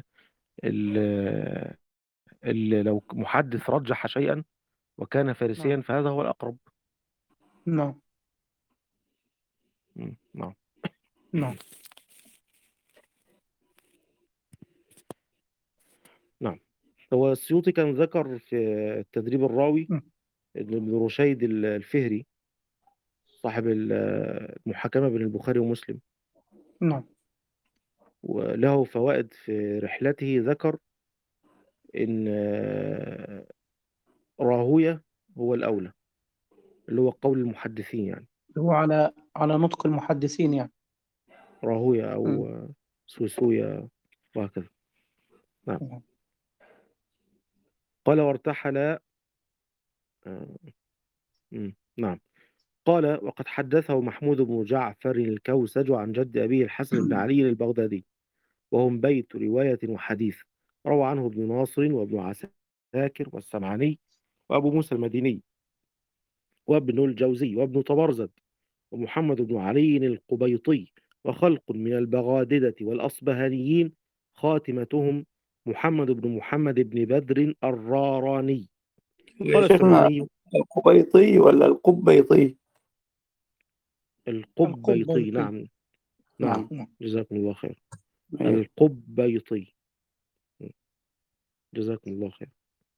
اللي لو محدث رجح شيئا وكان نعم. فارسيا فهذا هو الأقرب. نعم. مم. نعم. نعم. نعم. هو السيوطي كان ذكر في التدريب الراوي مم. إن ابن رشيد الفهري صاحب ال- المحاكمة بين البخاري ومسلم، نعم. وله فوائد في رحلته، ذكر إن آه، راهوية هو الأولى، اللي هو قول المحدثين يعني. هو على على نطق المحدثين يعني. راهوية أو مم. آه، سوسوية وهكذا. نعم. نعم. قال وارتحل آه، مم، نعم. قال وقد حدثه محمود بن جعفر الكوسج عن جد أبيه الحسن بن علي البغدادي، وهم بيت رواية وحديث. روى عنه ابن ناصر وابن عساكر والسمعاني وأبو موسى المديني وابن الجوزي وابن طبرزد ومحمد بن علي القبيطي وخلق من البغاددة والأصبهانيين خاتمتهم محمد بن محمد بن بدر الراراني. يا قال شيخنا السمعاني القبيطي ولا القبيطي؟ القبيطي. القبيطي. نعم نعم. نعم، جزاكم الله خير. إيه. القبيطي، جزاكم الله خير.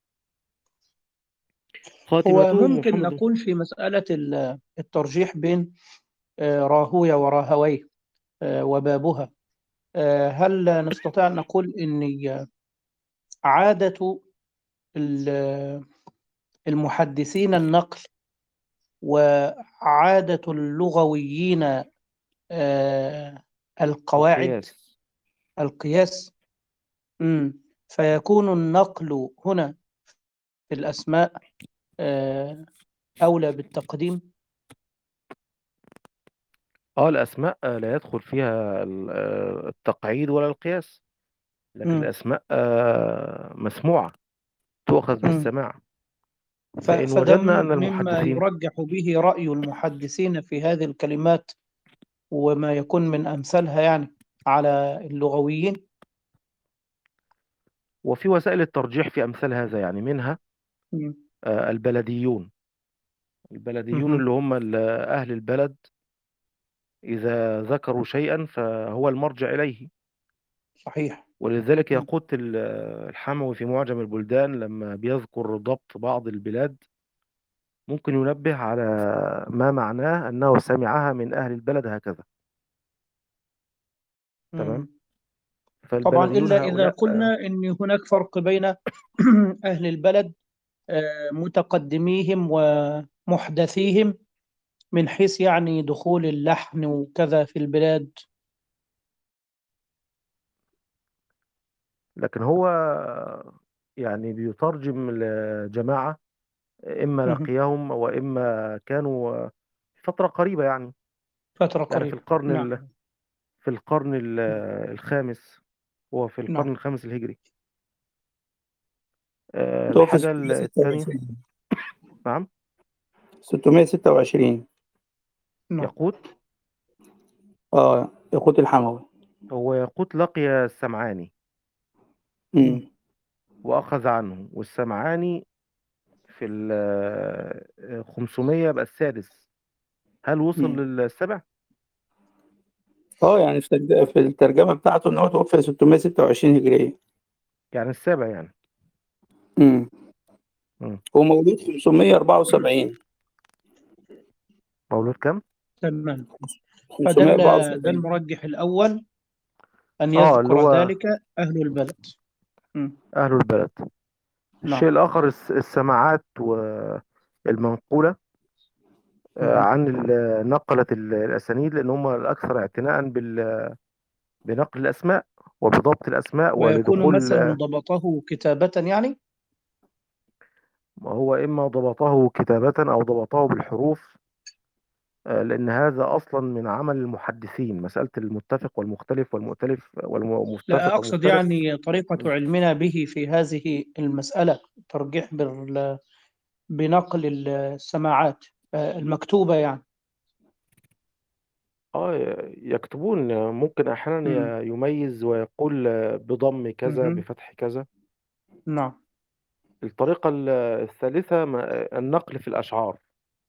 هو خاتمتهم ممكن محمد. نقول في مسألة ال- الترجيح بين آه، راهوية وراهويه آه، وبابها، آه، هل نستطيع أن نقول أن عادة ال- المحدثين النقل وعادة اللغويين آه، القواعد القياس. القياس؟ مم. فيكون النقل هنا في الأسماء آه، أولى بالتقديم. اه الأسماء آه، لا يدخل فيها ال- آه، التقعيد ولا القياس، لكن مم. الأسماء آه، مسموعة، تؤخذ مم. بالسماع. ف- فإن فده وجدنا م- أن مما المحدثين، يرجح به رأي المحدثين في هذه الكلمات وما يكون من أمثالها يعني على اللغويين. وفي وسائل الترجيح في أمثال هذا، يعني منها مم. آه، البلديون. البلديون مهم. اللي هم ال- أهل البلد، إذا ذكروا شيئا فهو المرجع إليه. صحيح. ولذلك مم. يقول ال- الحموي في معجم البلدان لما بيذكر ضبط بعض البلاد، ممكن ينبه على ما معناه أنه سمعها من أهل البلد هكذا. تمام. مم. طبعا فالبلديون إلا إذا هؤلاء قلنا أن هناك فرق بين أهل البلد آه، متقدميهم ومحدثيهم من حيث يعني دخول اللحن وكذا في البلاد. لكن هو يعني بيترجم لجماعة، إما مهم. لقيهم وإما كانوا في فترة قريبة، يعني فترة يعني في قريبة. القرن ال... نعم. في القرن ال- الخامس، هو في القرن نعم. الخامس الهجري. آه، توفي الحاجة الثانية. ستمائة وستة وعشرين. نعم. ستمائة وستة وعشرين. نعم. يقود اه يقود الحموي. هو يقود لقي السمعاني مم. وأخذ عنه، والسمعاني في ال آه، خمسمية يبقى السادس. هل وصل مم. للسبع؟ اه يعني في الترج- في الترجمة بتاعته ان هو توفي ستمائة وستة وعشرين هجرية. يعني السابع يعني. مم. مم. هو مولود خمسمائة وأربعة وسبعين. مولود كم؟ تمام. فده ال- ده خمسمائة وأربعة وسبعين. المرجح الأول أن اه اللي يذكر هو ذلك أهل البلد. مم. أهل البلد. الشيء نعم. الآخر الس- السماعات والمنقولة آه، مهم. عن ال- نقلة ال- الأسانيد، لأن هم الأكثر اعتناء بال- بنقل الأسماء وبضبط الأسماء ويكون ولدخول. مثلا ضبطه كتابة يعني. هو إما ضبطه كتابة أو ضبطه بالحروف، آه، لأن هذا أصلا من عمل المحدثين، مسألة المتفق والمختلف والمؤتلف لا والمتفق أقصد والمختلف. يعني طريقة علمنا به في هذه المسألة، ترجيح بال- بنقل السماعات آه، المكتوبة يعني. اه يكتبون، ممكن أحيانا مم. ي- يميز ويقول بضم كذا مهم. بفتح كذا. نعم. الطريقة ال- الثالثة م- النقل في الأشعار.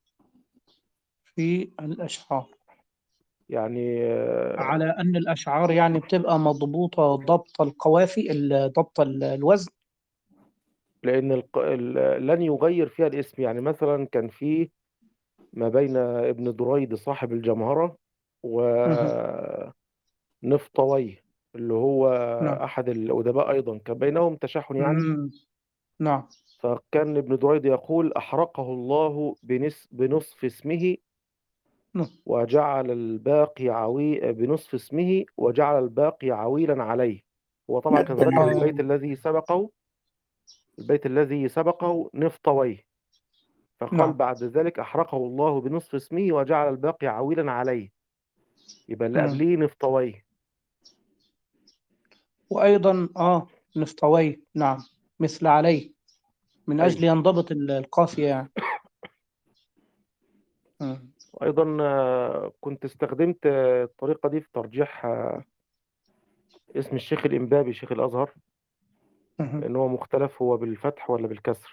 في الأشعار، يعني آه، على أن الأشعار يعني بتبقى مضبوطة ضبط القوافي ال- ضبط ال- الوزن. لأن الق- ال- لن يغير فيها الاسم. يعني مثلا كان في ما بين ابن دريد صاحب الجمهرة مهم. ونفطويه اللي هو نعم. أحد الأدباء، أيضا كان بينهم تشاحن يعني. مم. نعم. فكان ابن دريد يقول: أحرقه الله بنص بنصف اسمه نعم. وجعل الباقي عوي بنصف اسمه وجعل الباقي عويلا عليه. هو طبعا كان ذكر آه. البيت الذي سبقه، البيت الذي سبقه نفطويه، فقال نعم. بعد ذلك: أحرقه الله بنصف اسمه وجعل الباقي عويلا عليه. يبقى اللي مم. قبليه نفطويه. وأيضا آه نفطوي، نعم، مثل علي، من أجل أيوه. ينضبط ال- القافية يعني. مم. أيضا آه، كنت استخدمت آه، الطريقة دي في ترجيح آه، اسم الشيخ الإمبابي شيخ الأزهر، مهم. لأن هو مختلف هو بالفتح ولا بالكسر.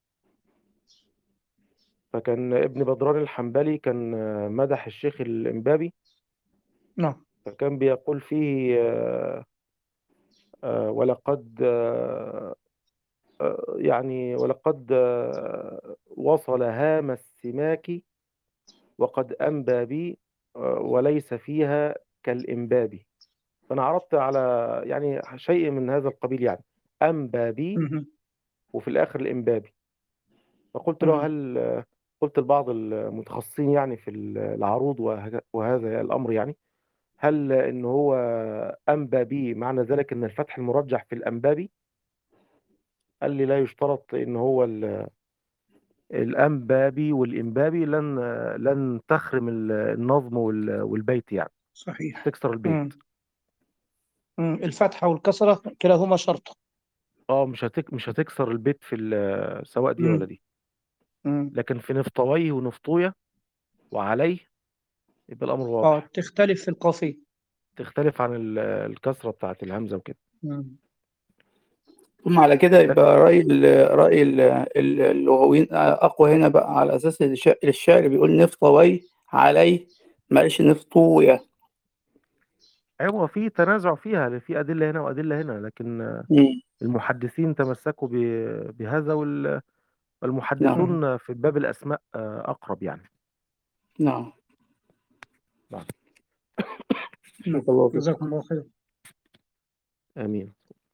فكان ابن بدران الحنبلي كان آه، مدح الشيخ الإمبابي، نعم. فكان بيقول فيه آه، آه، ولقد آه، آه، يعني ولقد آه، وصل هام السماك وقد أنبى بي آه، وليس فيها كالإنباب. فأنا عرضت على يعني شيء من هذا القبيل، يعني أنبى بي مهم. وفي الآخر الإنبابي. فقلت له مهم. هل آه، قلت لبعض المتخصصين يعني في العروض وه- وهذا الأمر، يعني هل إن هو أنبى بي معنى ذلك إن الفتح المرجح في الأنبابي؟ قال لي لا يشترط إن هو ال- الأنبابي والإنبابي لن لن تخرم ال- النظم وال- والبيت، يعني صحيح. تكسر البيت. مم. مم. الفتحة والكسرة كلاهما شرط. اه مش هتك مش هتكسر البيت في ال- سواء دي ولا مم. دي. مم. لكن في نفطويه ونفطويه وعليه يبقى الأمر اه واضح، تختلف في القافية. تختلف عن ال- الكسرة بتاعت الهمزة وكده. مم. ثم على كده لك- يبقى رأي ال- رأي ال- ال- اللغويين أقوى هنا بقى، على أساس الش- الشعر بيقول نفطوي عليه، معلش نفطوية. أيوة في تنازع فيها، في أدلة هنا وأدلة هنا، لكن مم. المحدثين تمسكوا ب- بهذا، وال- نعم. مم. والمحدثون في باب الأسماء آه، أقرب يعني. نعم. نعم. نعم. بارك الله فيك. جزاكم الله خير. آمين.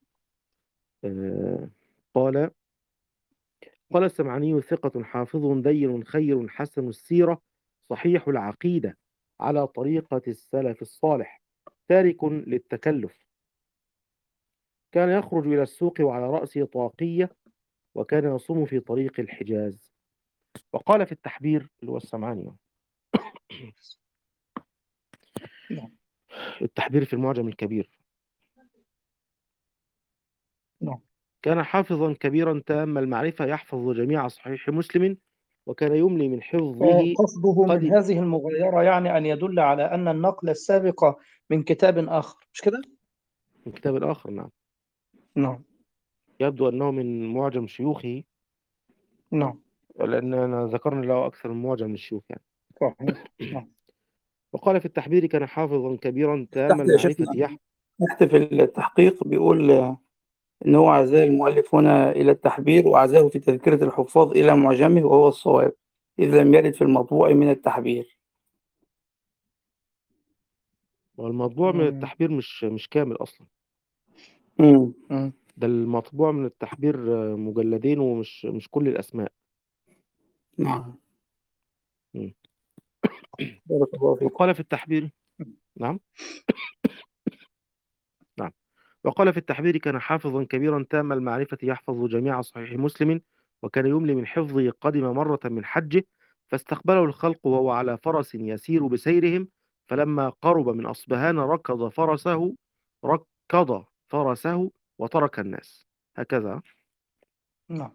آه، قال قال السمعاني ثقة حافظ دين خير حسن السيرة صحيح العقيدة على طريقة السلف الصالح تارك للتكلف، كان يخرج إلى السوق وعلى رأسه طاقية، وكان يصوم في طريق الحجاز. وقال في التحبير اللي هو السمعاني، نعم. التحبير في المعجم الكبير، نعم. كان حافظا كبيرا تام المعرفة يحفظ جميع صحيح مسلم، وكان يملي من حفظه قصده من قد هذه المغايرة يعني أن يدل على أن النقل السابق من كتاب آخر، مش كده؟ من كتاب آخر. نعم. نعم. يبدو أنه من معجم شيوخه، نعم. لأننا ذكرنا له أكثر من معجم من الشيوخ يعني. صحيح. نعم. وقال في التحبير كان حافظا كبيرا تام تحت يا المعرفة شيخنا، يحفظ. تحت في التحقيق بيقول إن هو عزاه المؤلف هنا إلى التحبير، وعزاه في تذكرة الحفاظ إلى معجمه، وهو الصواب إذ لم يرد في المطبوع من التحبير. والمطبوع من مم. التحبير مش مش كامل أصلا، مم. مم. ده المطبوع من التحبير آه، مجلدين ومش مش كل الأسماء. نعم. مم. بارك الله فيك. وقال في التحبير. نعم. نعم. وقال في التحبير كان حافظا كبيرا تام المعرفة يحفظ جميع صحيح مسلم، وكان يملي من حفظه قدم مرة من حجه فاستقبله الخلق وهو على فرس يسير بسيرهم، فلما قرب من أصبهان ركض فرسه ركض فرسه وترك الناس. هكذا. نعم.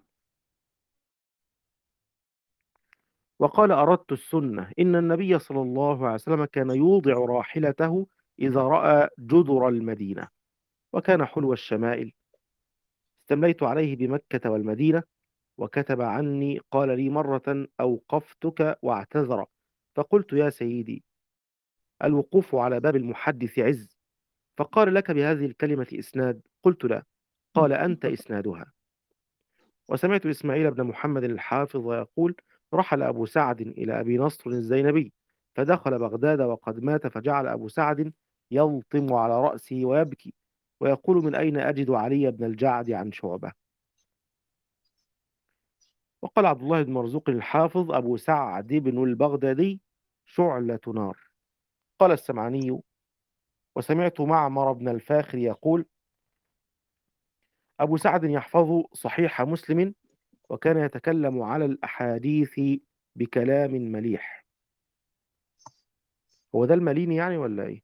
وقال أردت السنة إن النبي صلى الله عليه وسلم كان يوضع راحلته إذا رأى جدر المدينة، وكان حلو الشمائل، استمليت عليه بمكة والمدينة، وكتب عني قال لي مرة أوقفتك واعتذر، فقلت يا سيدي الوقوف على باب المحدث عز، فقال لك بهذه الكلمة إسناد؟ قلت لا، قال أنت إسنادها. وسمعت إسماعيل بن محمد الحافظ يقول رحل أبو سعد إلى أبي نصر الزينبي فدخل بغداد وقد مات، فجعل أبو سعد يلطم على رأسه ويبكي ويقول من أين أجد علي بن الجعد عن شعبة. وقال عبد الله بن مرزوق الحافظ أبو سعد بن البغدادي شعلة نار. قال السمعاني وسمعت معمر بن الفاخر يقول أبو سعد يحفظ صحيح مسلم، وكان يتكلم على الأحاديث بكلام مليح. هو ده المليني يعني ولا إيه؟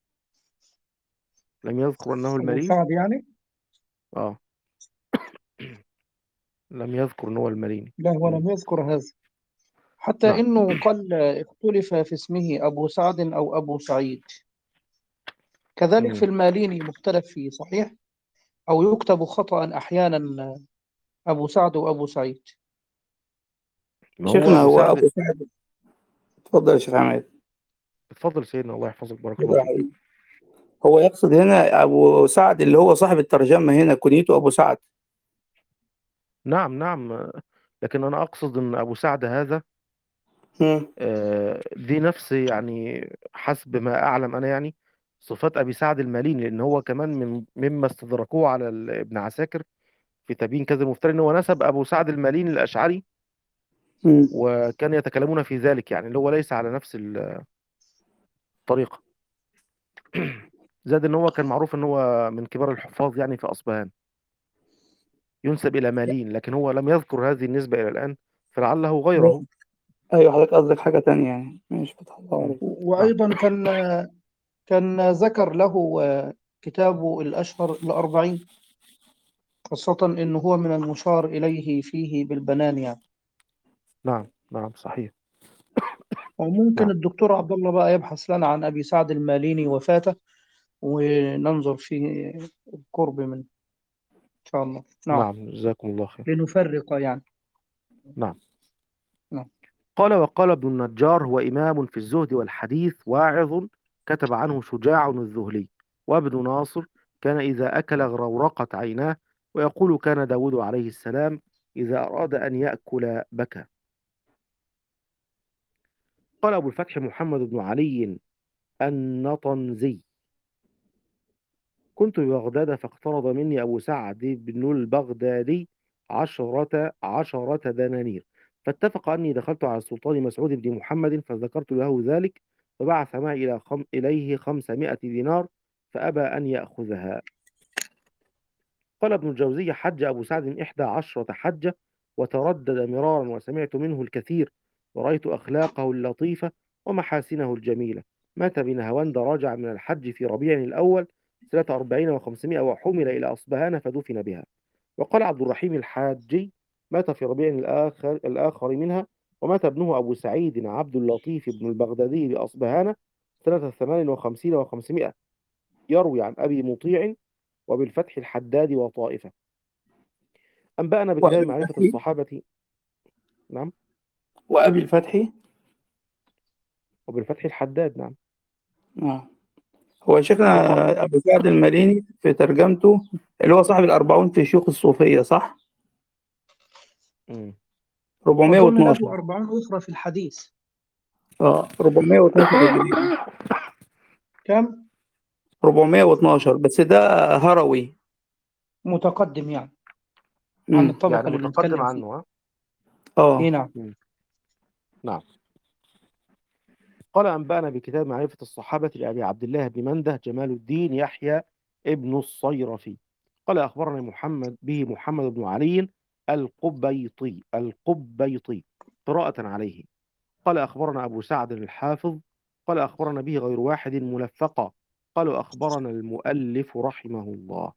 لم يذكر أنه أبو المليني؟ سعد يعني؟ آه لم يذكر أنه المليني. لا هو م. لم يذكر هذا. حتى نعم إنه قال اختلف في اسمه أبو سعد أو أبو سعيد، كذلك في مم. الماليني مختلف فيه، صحيح؟ أو يكتب خطأ أحيانا أبو سعد وأبو سعيد. ما هو شيخنا أبو هو سعد. أبو سعد. اتفضل يا شيخ عماد. اتفضل سيدنا، الله يحفظك، بارك الله اتفضل يا فيك. حبيبي. هو يقصد هنا أبو سعد اللي هو صاحب الترجمة، هنا كنيته أبو سعد. نعم نعم، لكن أنا أقصد أن أبو سعد هذا مم. آه، دي نفس يعني حسب ما أعلم أنا يعني صفات أبي سعد الماليني، لأن هو كمان من مما استدركوه على ال- ابن عساكر في تبيين كذا المفتري، أن هو نسب أبو سعد الماليني الأشعري، مم. وكان يتكلمون في ذلك يعني اللي هو ليس على نفس الطريقة. زاد أن هو كان معروف أن هو من كبار الحفاظ يعني في أصبهان، ينسب إلى مالين، لكن هو لم يذكر هذه النسبة إلى الآن، فلعله غيره. أيوة، حضرتك قصدك حاجة تانية يعني. ماشي، فتح الله مم. عليك. نعم وأيضا كان كان ذكر له كتابه الأشهر الأربعين، خاصة إنه هو من المشار إليه فيه بالبنان يعني. نعم نعم صحيح. وممكن نعم الدكتور عبد الله بقى يبحث لنا عن أبي سعد الماليني وفاته، وننظر فيه القرب منه إن شاء الله. نعم، نعم، جزاكم الله خير. لنفرق يعني. نعم. نعم. قال وقال ابن النجار هو إمام في الزهد والحديث، واعظ، كتب عنه شجاع الذهلي. وابن ناصر كان إذا أكل غرورقت عيناه، ويقول كان داود عليه السلام إذا أراد أن يأكل بكى. قال أبو الفتح محمد بن علي النطنزي كنت ببغداد فاقترض مني أبو سعد بن البغدادي عشرة عشرة دنانير، فاتفق أني دخلت على السلطان مسعود بن محمد فذكرت له ذلك، فبعث معي إلى خم... إليه خمسمائة دينار، فأبى أن يأخذها. قال ابن الجوزي حج أبو سعد إحدى عشرة حجة، وتردد مرارا، وسمعت منه الكثير، ورأيت أخلاقه اللطيفة ومحاسنه الجميلة. مات بنهاوند، راجع من الحج في ربيع الأول سنة أربعين وخمسمائة، وحمل إلى أصبهان فدفن بها. وقال عبد الرحيم الحاجي مات في ربيع الآخر, الآخر منها، ومات ابنه أبو سعيد عبد اللطيف بن البغدادي بأصبهان سنة ثمان وخمسين وخمسمائة، يروي عن أبي مطيع وبالفتح الحداد وطائفة. أنبأنا بكتاب وأبي معرفة الفتحي. الصحابة. نعم. وأبي الفتحي. وبالفتح الحداد. نعم. آه. هو وق... شيخنا أبو سعد الماليني في ترجمته اللي هو صاحب الأربعون في شيوخ الصوفية، صح؟ مم. أظن أربعمائة واثناشر. له أربعون أخرى في الحديث. اه أربعمائة واثناشر هجري. كم؟ أربعمائة واثناشر، بس ده هروي. متقدم يعني عن امم الطبقة يعني اللي متقدم بنتكلم فيه. عنه. ها؟ إيه اه. نعم. مم. نعم. قال أنبأنا بكتاب معرفة الصحابة لأبي عبد الله بن منده جمال الدين يحيى ابن الصيرفي. قال أخبرنا محمد به محمد بن علي القبيطي القبيطي قراءة عليه. قال أخبرنا أبو سعد الحافظ. قال أخبرنا به غير واحد ملفقا. قالوا أخبرنا المؤلف رحمه الله.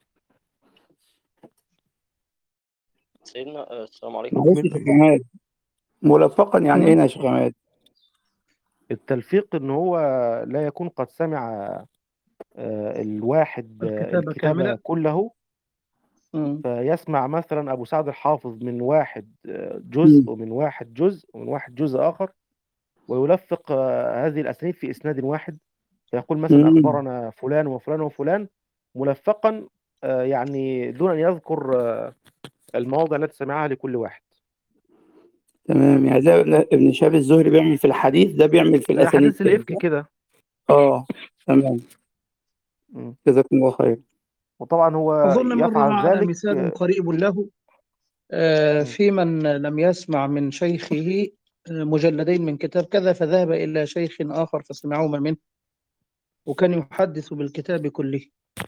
سيدنا آه، السلام عليكم. معلش يا أكمل. شيخ عماد، ملفقا يعني ايه مم. يا شيخ عماد؟ التلفيق إن هو لا يكون قد سمع آه، الواحد آه، الكتابة الكتاب كاملة. كله، مم. فيسمع مثلا أبو سعد الحافظ من واحد آه، جزء، مم. ومن واحد جزء، ومن واحد جزء آخر، ويلفق آه، هذه الأسانيد في إسناد واحد، فيقول مثلا مم. أخبرنا فلان وفلان وفلان ملفقا، آه، يعني دون أن يذكر آه، المواضع التي سمعها لكل واحد. تمام، يعني زي ابن ابن شهاب الزهري بيعمل في الحديث، ده بيعمل في زي الأسانيد حديث كده، الإفك صح؟ كده. اه. تمام. مم. جزاكم الله خير. وطبعا هو أظن مر يفعل معنا ذلك. مثال قريب له آه، مم. في من لم يسمع من شيخه آه، مجلدين من كتاب كذا، فذهب إلى شيخ آخر فسمعوما منه، وكان يحدث بالكتاب كله.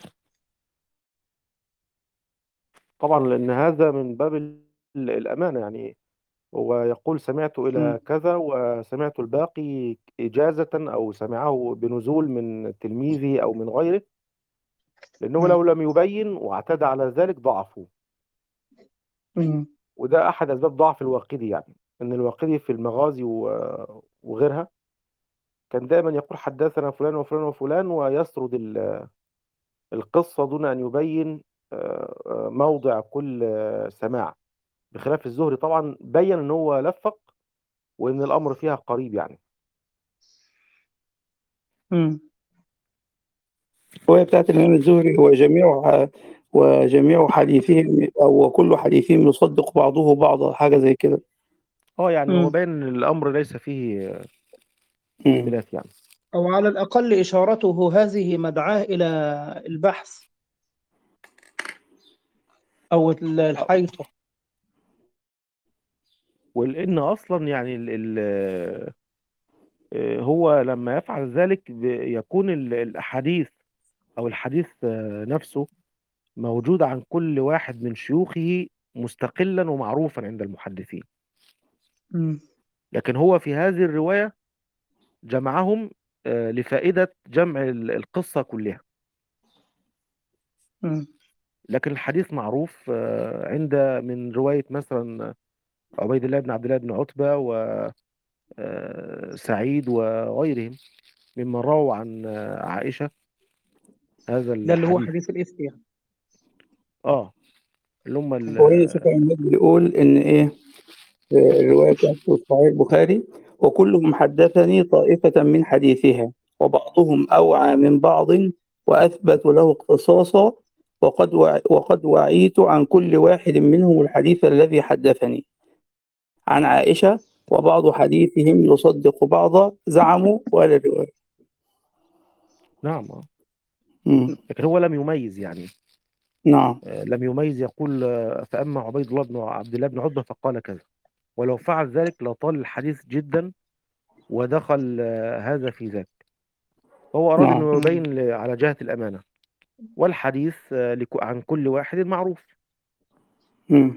طبعا لأن هذا من باب ال- الأمانة يعني، هو يقول سمعت مم. إلى كذا وسمعت الباقي إجازة، أو سمعه بنزول من تلميذه أو من غيره، لأنه مم. لو لم يبين واعتدى على ذلك ضعفه. مم. وده أحد أسباب ضعف الواقدي يعني، إن الواقدي في المغازي و- وغيرها كان دائما يقول حدثنا فلان وفلان وفلان، ويسرد ال- القصة دون أن يبين آه، آه، موضع كل آه، سماع، بخلاف الزهري طبعا بين إن هو لفق وإن الأمر فيها قريب يعني. مم. الرواية بتاعت الإمام الزهري هو جميع وجميع حديثهم أو كل حديثهم يصدق بعضه بعضا، حاجة زي كده. اه يعني هو مم. باين إن الأمر ليس فيه مم. اختلاف يعني. أو على الأقل إشارته هذه مدعاة إلى البحث أو ال- آه، الحيطة. ولأن أصلا يعني ال ال آه، هو لما يفعل ذلك ب- يكون ال- الأحاديث أو الحديث آه، نفسه موجود عن كل واحد من شيوخه مستقلا ومعروفا عند المحدثين. مم. لكن هو في هذه الرواية جمعهم آه، لفائدة جمع ال- القصة كلها. مم. لكن الحديث معروف آه، عند من رواية مثلا عبيد الله بن عبد الله بن عتبة وسعيد وغيرهم ممن رووا عن آه، عائشة هذا ده اللي هو الحديث. حديث الإفك يعني. اه اللي هم ال- هو هنا شيخ أحمد بيقول إن إيه في الرواية بتاعته في صحيح البخاري: وكلهم حدثني طائفة من حديثها، وبعضهم أوعى من بعض وأثبت له اختصاصا، وقد وع وقد وعيت عن كل واحد منهم الحديث الذي حدثني عن عائشة، وبعض حديثهم يصدق بعضا زعموا ولا الرواية. نعم آه. مم. لكن هو لم يميز يعني نعم. آه، لم يميز يقول آه، فأما عبيد الله بن عبد الله بن عتبة فقال كذا. ولو فعل ذلك لطال الحديث جدا ودخل آه، هذا في ذاك. هو أراد نعم. أنه مم. يبين ل- على جهة الأمانة، والحديث آه، لك- عن كل واحد معروف. مم.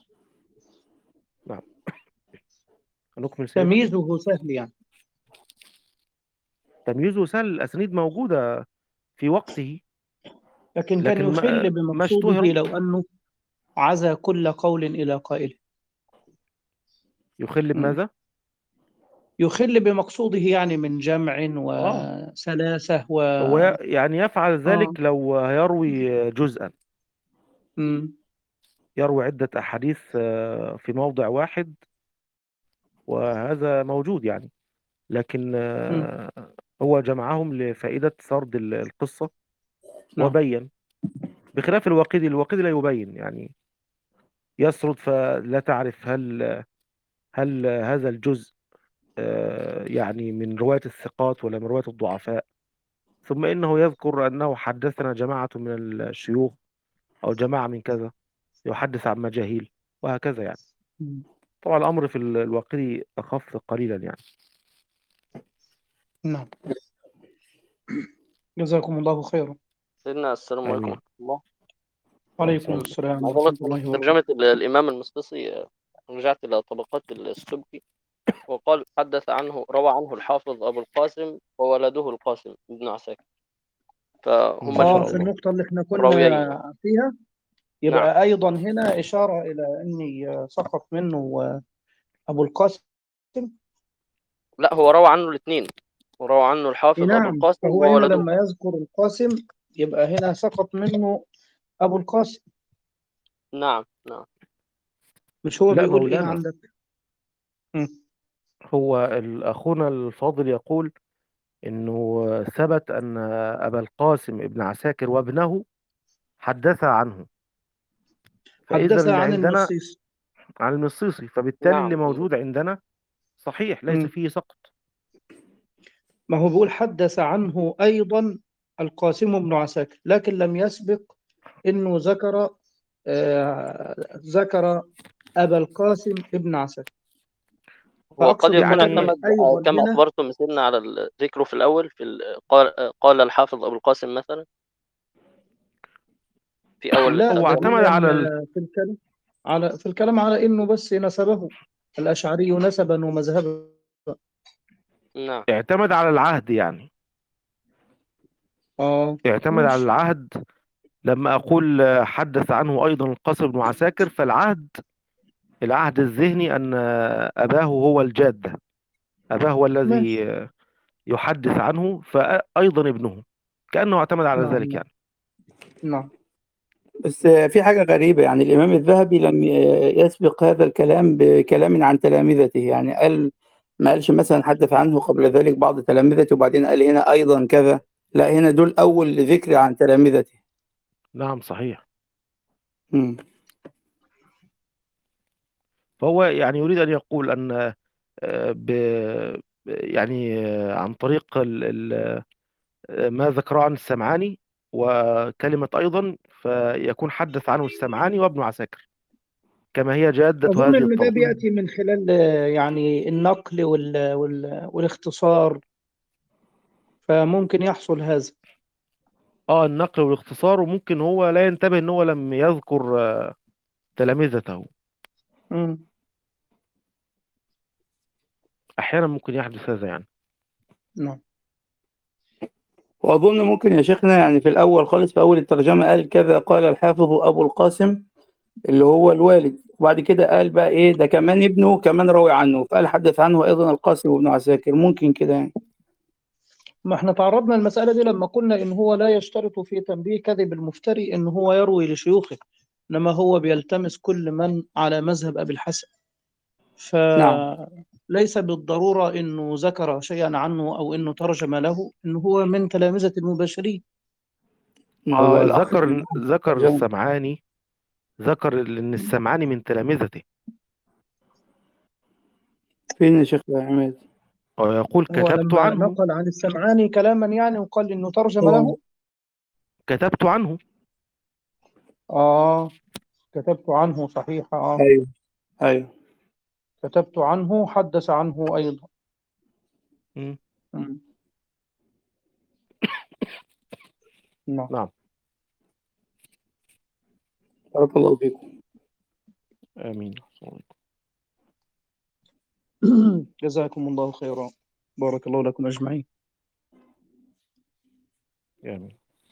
نعم. نكمل سيدنا. تمييزه سهل يعني. تمييزه سهل، الأسانيد موجودة في وقته، لكن كان لكن ما يخل ما بمقصوده اشتهرت. لو أنه عزى كل قول إلى قائله. يخل مم. بماذا؟ يخل بمقصوده يعني من جمع آه وسلاسة و هو ي- يعني يفعل آه. ذلك لو يروي جزءا، مم. يروي عدة أحاديث آه، في موضع واحد، وهذا موجود يعني. لكن مم. آه، هو جمعهم لفائدة سرد ال- القصة نعم. وبين، بخلاف الواقدي. الواقدي لا يبين يعني، يسرد فلا تعرف هل هل هذا الجزء آه، يعني من رواية الثقات ولا من رواية الضعفاء. ثم إنه يذكر أنه حدثنا جماعة من الشيوخ أو جماعة من كذا، يحدث عن مجاهيل وهكذا يعني. مم. طبعا الأمر في ال- الواقدي أخف قليلا يعني. نعم. جزاكم الله خيرا. سيدنا السلام عليكم آمين. ورحمة الله. الله وعليكم يسلمك. السلام عايز ورحمة أقول لك الله في ترجمة وبركاته. ال- الإمام المسدسي، آه، رجعت إلى طبقات السبكي وقال حدث عنه روى عنه الحافظ أبو القاسم وولده القاسم ابن عساكر، فهم ما آه شاء في الله. النقطة اللي احنا الراويين يعني. كنا فيها نعم يبقى أيضا هنا إشارة إلى أني سقط منه أبو القاسم. لا، هو روى عنه الاثنين، وروى عنه إي الحافظ أبو نعم، القاسم فهو هنا وولده. لما يذكر القاسم يبقى هنا سقط منه أبو القاسم. نعم نعم. مش هو لا بيقول إيه مولانا، عندك؟ مم. هو ال- أخونا الفاضل يقول إنه ثبت أن أبا القاسم ابن عساكر وابنه حدث عنه، فإذا حدث اللي عن عندنا المصيص. عن المصيصي، فبالتالي اللي نعم موجود عندنا صحيح ليس مم. فيه سقط. ما هو بيقول حدث عنه أيضا القاسم بن عساكر، لكن لم يسبق إنه ذكر آه ذكر أبا القاسم ابن عساكر. وقد فأقصد يكون أن كلمة يعني اعتمد آه، أيضا كما هنا أخبرتم سيدنا على ال- ذكره في الأول في ال- قال آه، قال الحافظ أبو القاسم مثلا في أول لا، هو ده الترجمة. اعتمد هو على ال... م- في الكلام على في الكلام على إنه بس نسبه الأشعري نسبا ومذهبا. نعم اعتمد على العهد يعني، آه اعتمد على ماشي. العهد. لما أقول حدث عنه أيضا القاسم بن عساكر، فالعهد العهد الذهني أن أباه هو الجاد، أباه هو ماشي. الذي يحدث عنه، فأيضا ابنه، كأنه اعتمد على نعم ذلك نعم يعني. نعم. بس في حاجة غريبة، يعني الإمام الذهبي لم يسبق هذا الكلام بكلام عن تلامذته، يعني قال ما قالش مثلا حدث عنه قبل ذلك بعض تلامذته وبعدين قال هنا أيضا كذا، لا هنا دول أول ذكر عن تلامذته. نعم صحيح. مم. فهو يعني يريد أن يقول أن آه، ب يعني آه، عن طريق ال- ال- آه، ما ذكره عن السمعاني وكلمة أيضا، فيكون حدث عنه السمعاني وابن عساكر، كما هي جادة أظن هذه إن ده الطبقة. بيأتي من خلال آه، يعني النقل وال... وال... والاختصار، فممكن يحصل هذا. اه النقل والاختصار، وممكن هو لا ينتبه ان هو لم يذكر آه، تلامذته. مم. احيانا ممكن يحدث هذا يعني. نعم. وأظن ممكن يا شيخنا يعني في الأول خالص في أول الترجمة قال كذا قال الحافظ أبو القاسم اللي هو الوالد، وبعد كده قال بقى إيه ده كمان ابنه كمان روي عنه، فقال حدث عنه أيضا القاسم وابن عساكر، ممكن كده يعني. ما احنا تعرضنا المسألة دي لما قلنا إن هو لا يشترط في تنبيه كذب المفتري إن هو يروي لشيوخه، إنما هو بيلتمس كل من على مذهب أبي الحسن، نعم. فليس بالضرورة إنه ذكر شيئا عنه أو إنه ترجم له إنه هو من تلامذة المباشرين. ما هو هو الأخ ذكر في ذكر الترجمة. السمعاني، ذكر ان السمعاني من تلامذته، فين يا شيخ عماد؟ ويقول هو كتبت لما عنه. نقل عن السمعاني كلاما يعني وقال إنه ترجم اه له. كتبت عنه. آه كتبت عنه صحيح. آه ايوه ايوه. كتبت عنه حدث عنه أيضا. مم. مم. نعم. نعم. بارك الله فيكم. امين. جزاكم الله خيرا، بارك الله لكم أجمعين. امين.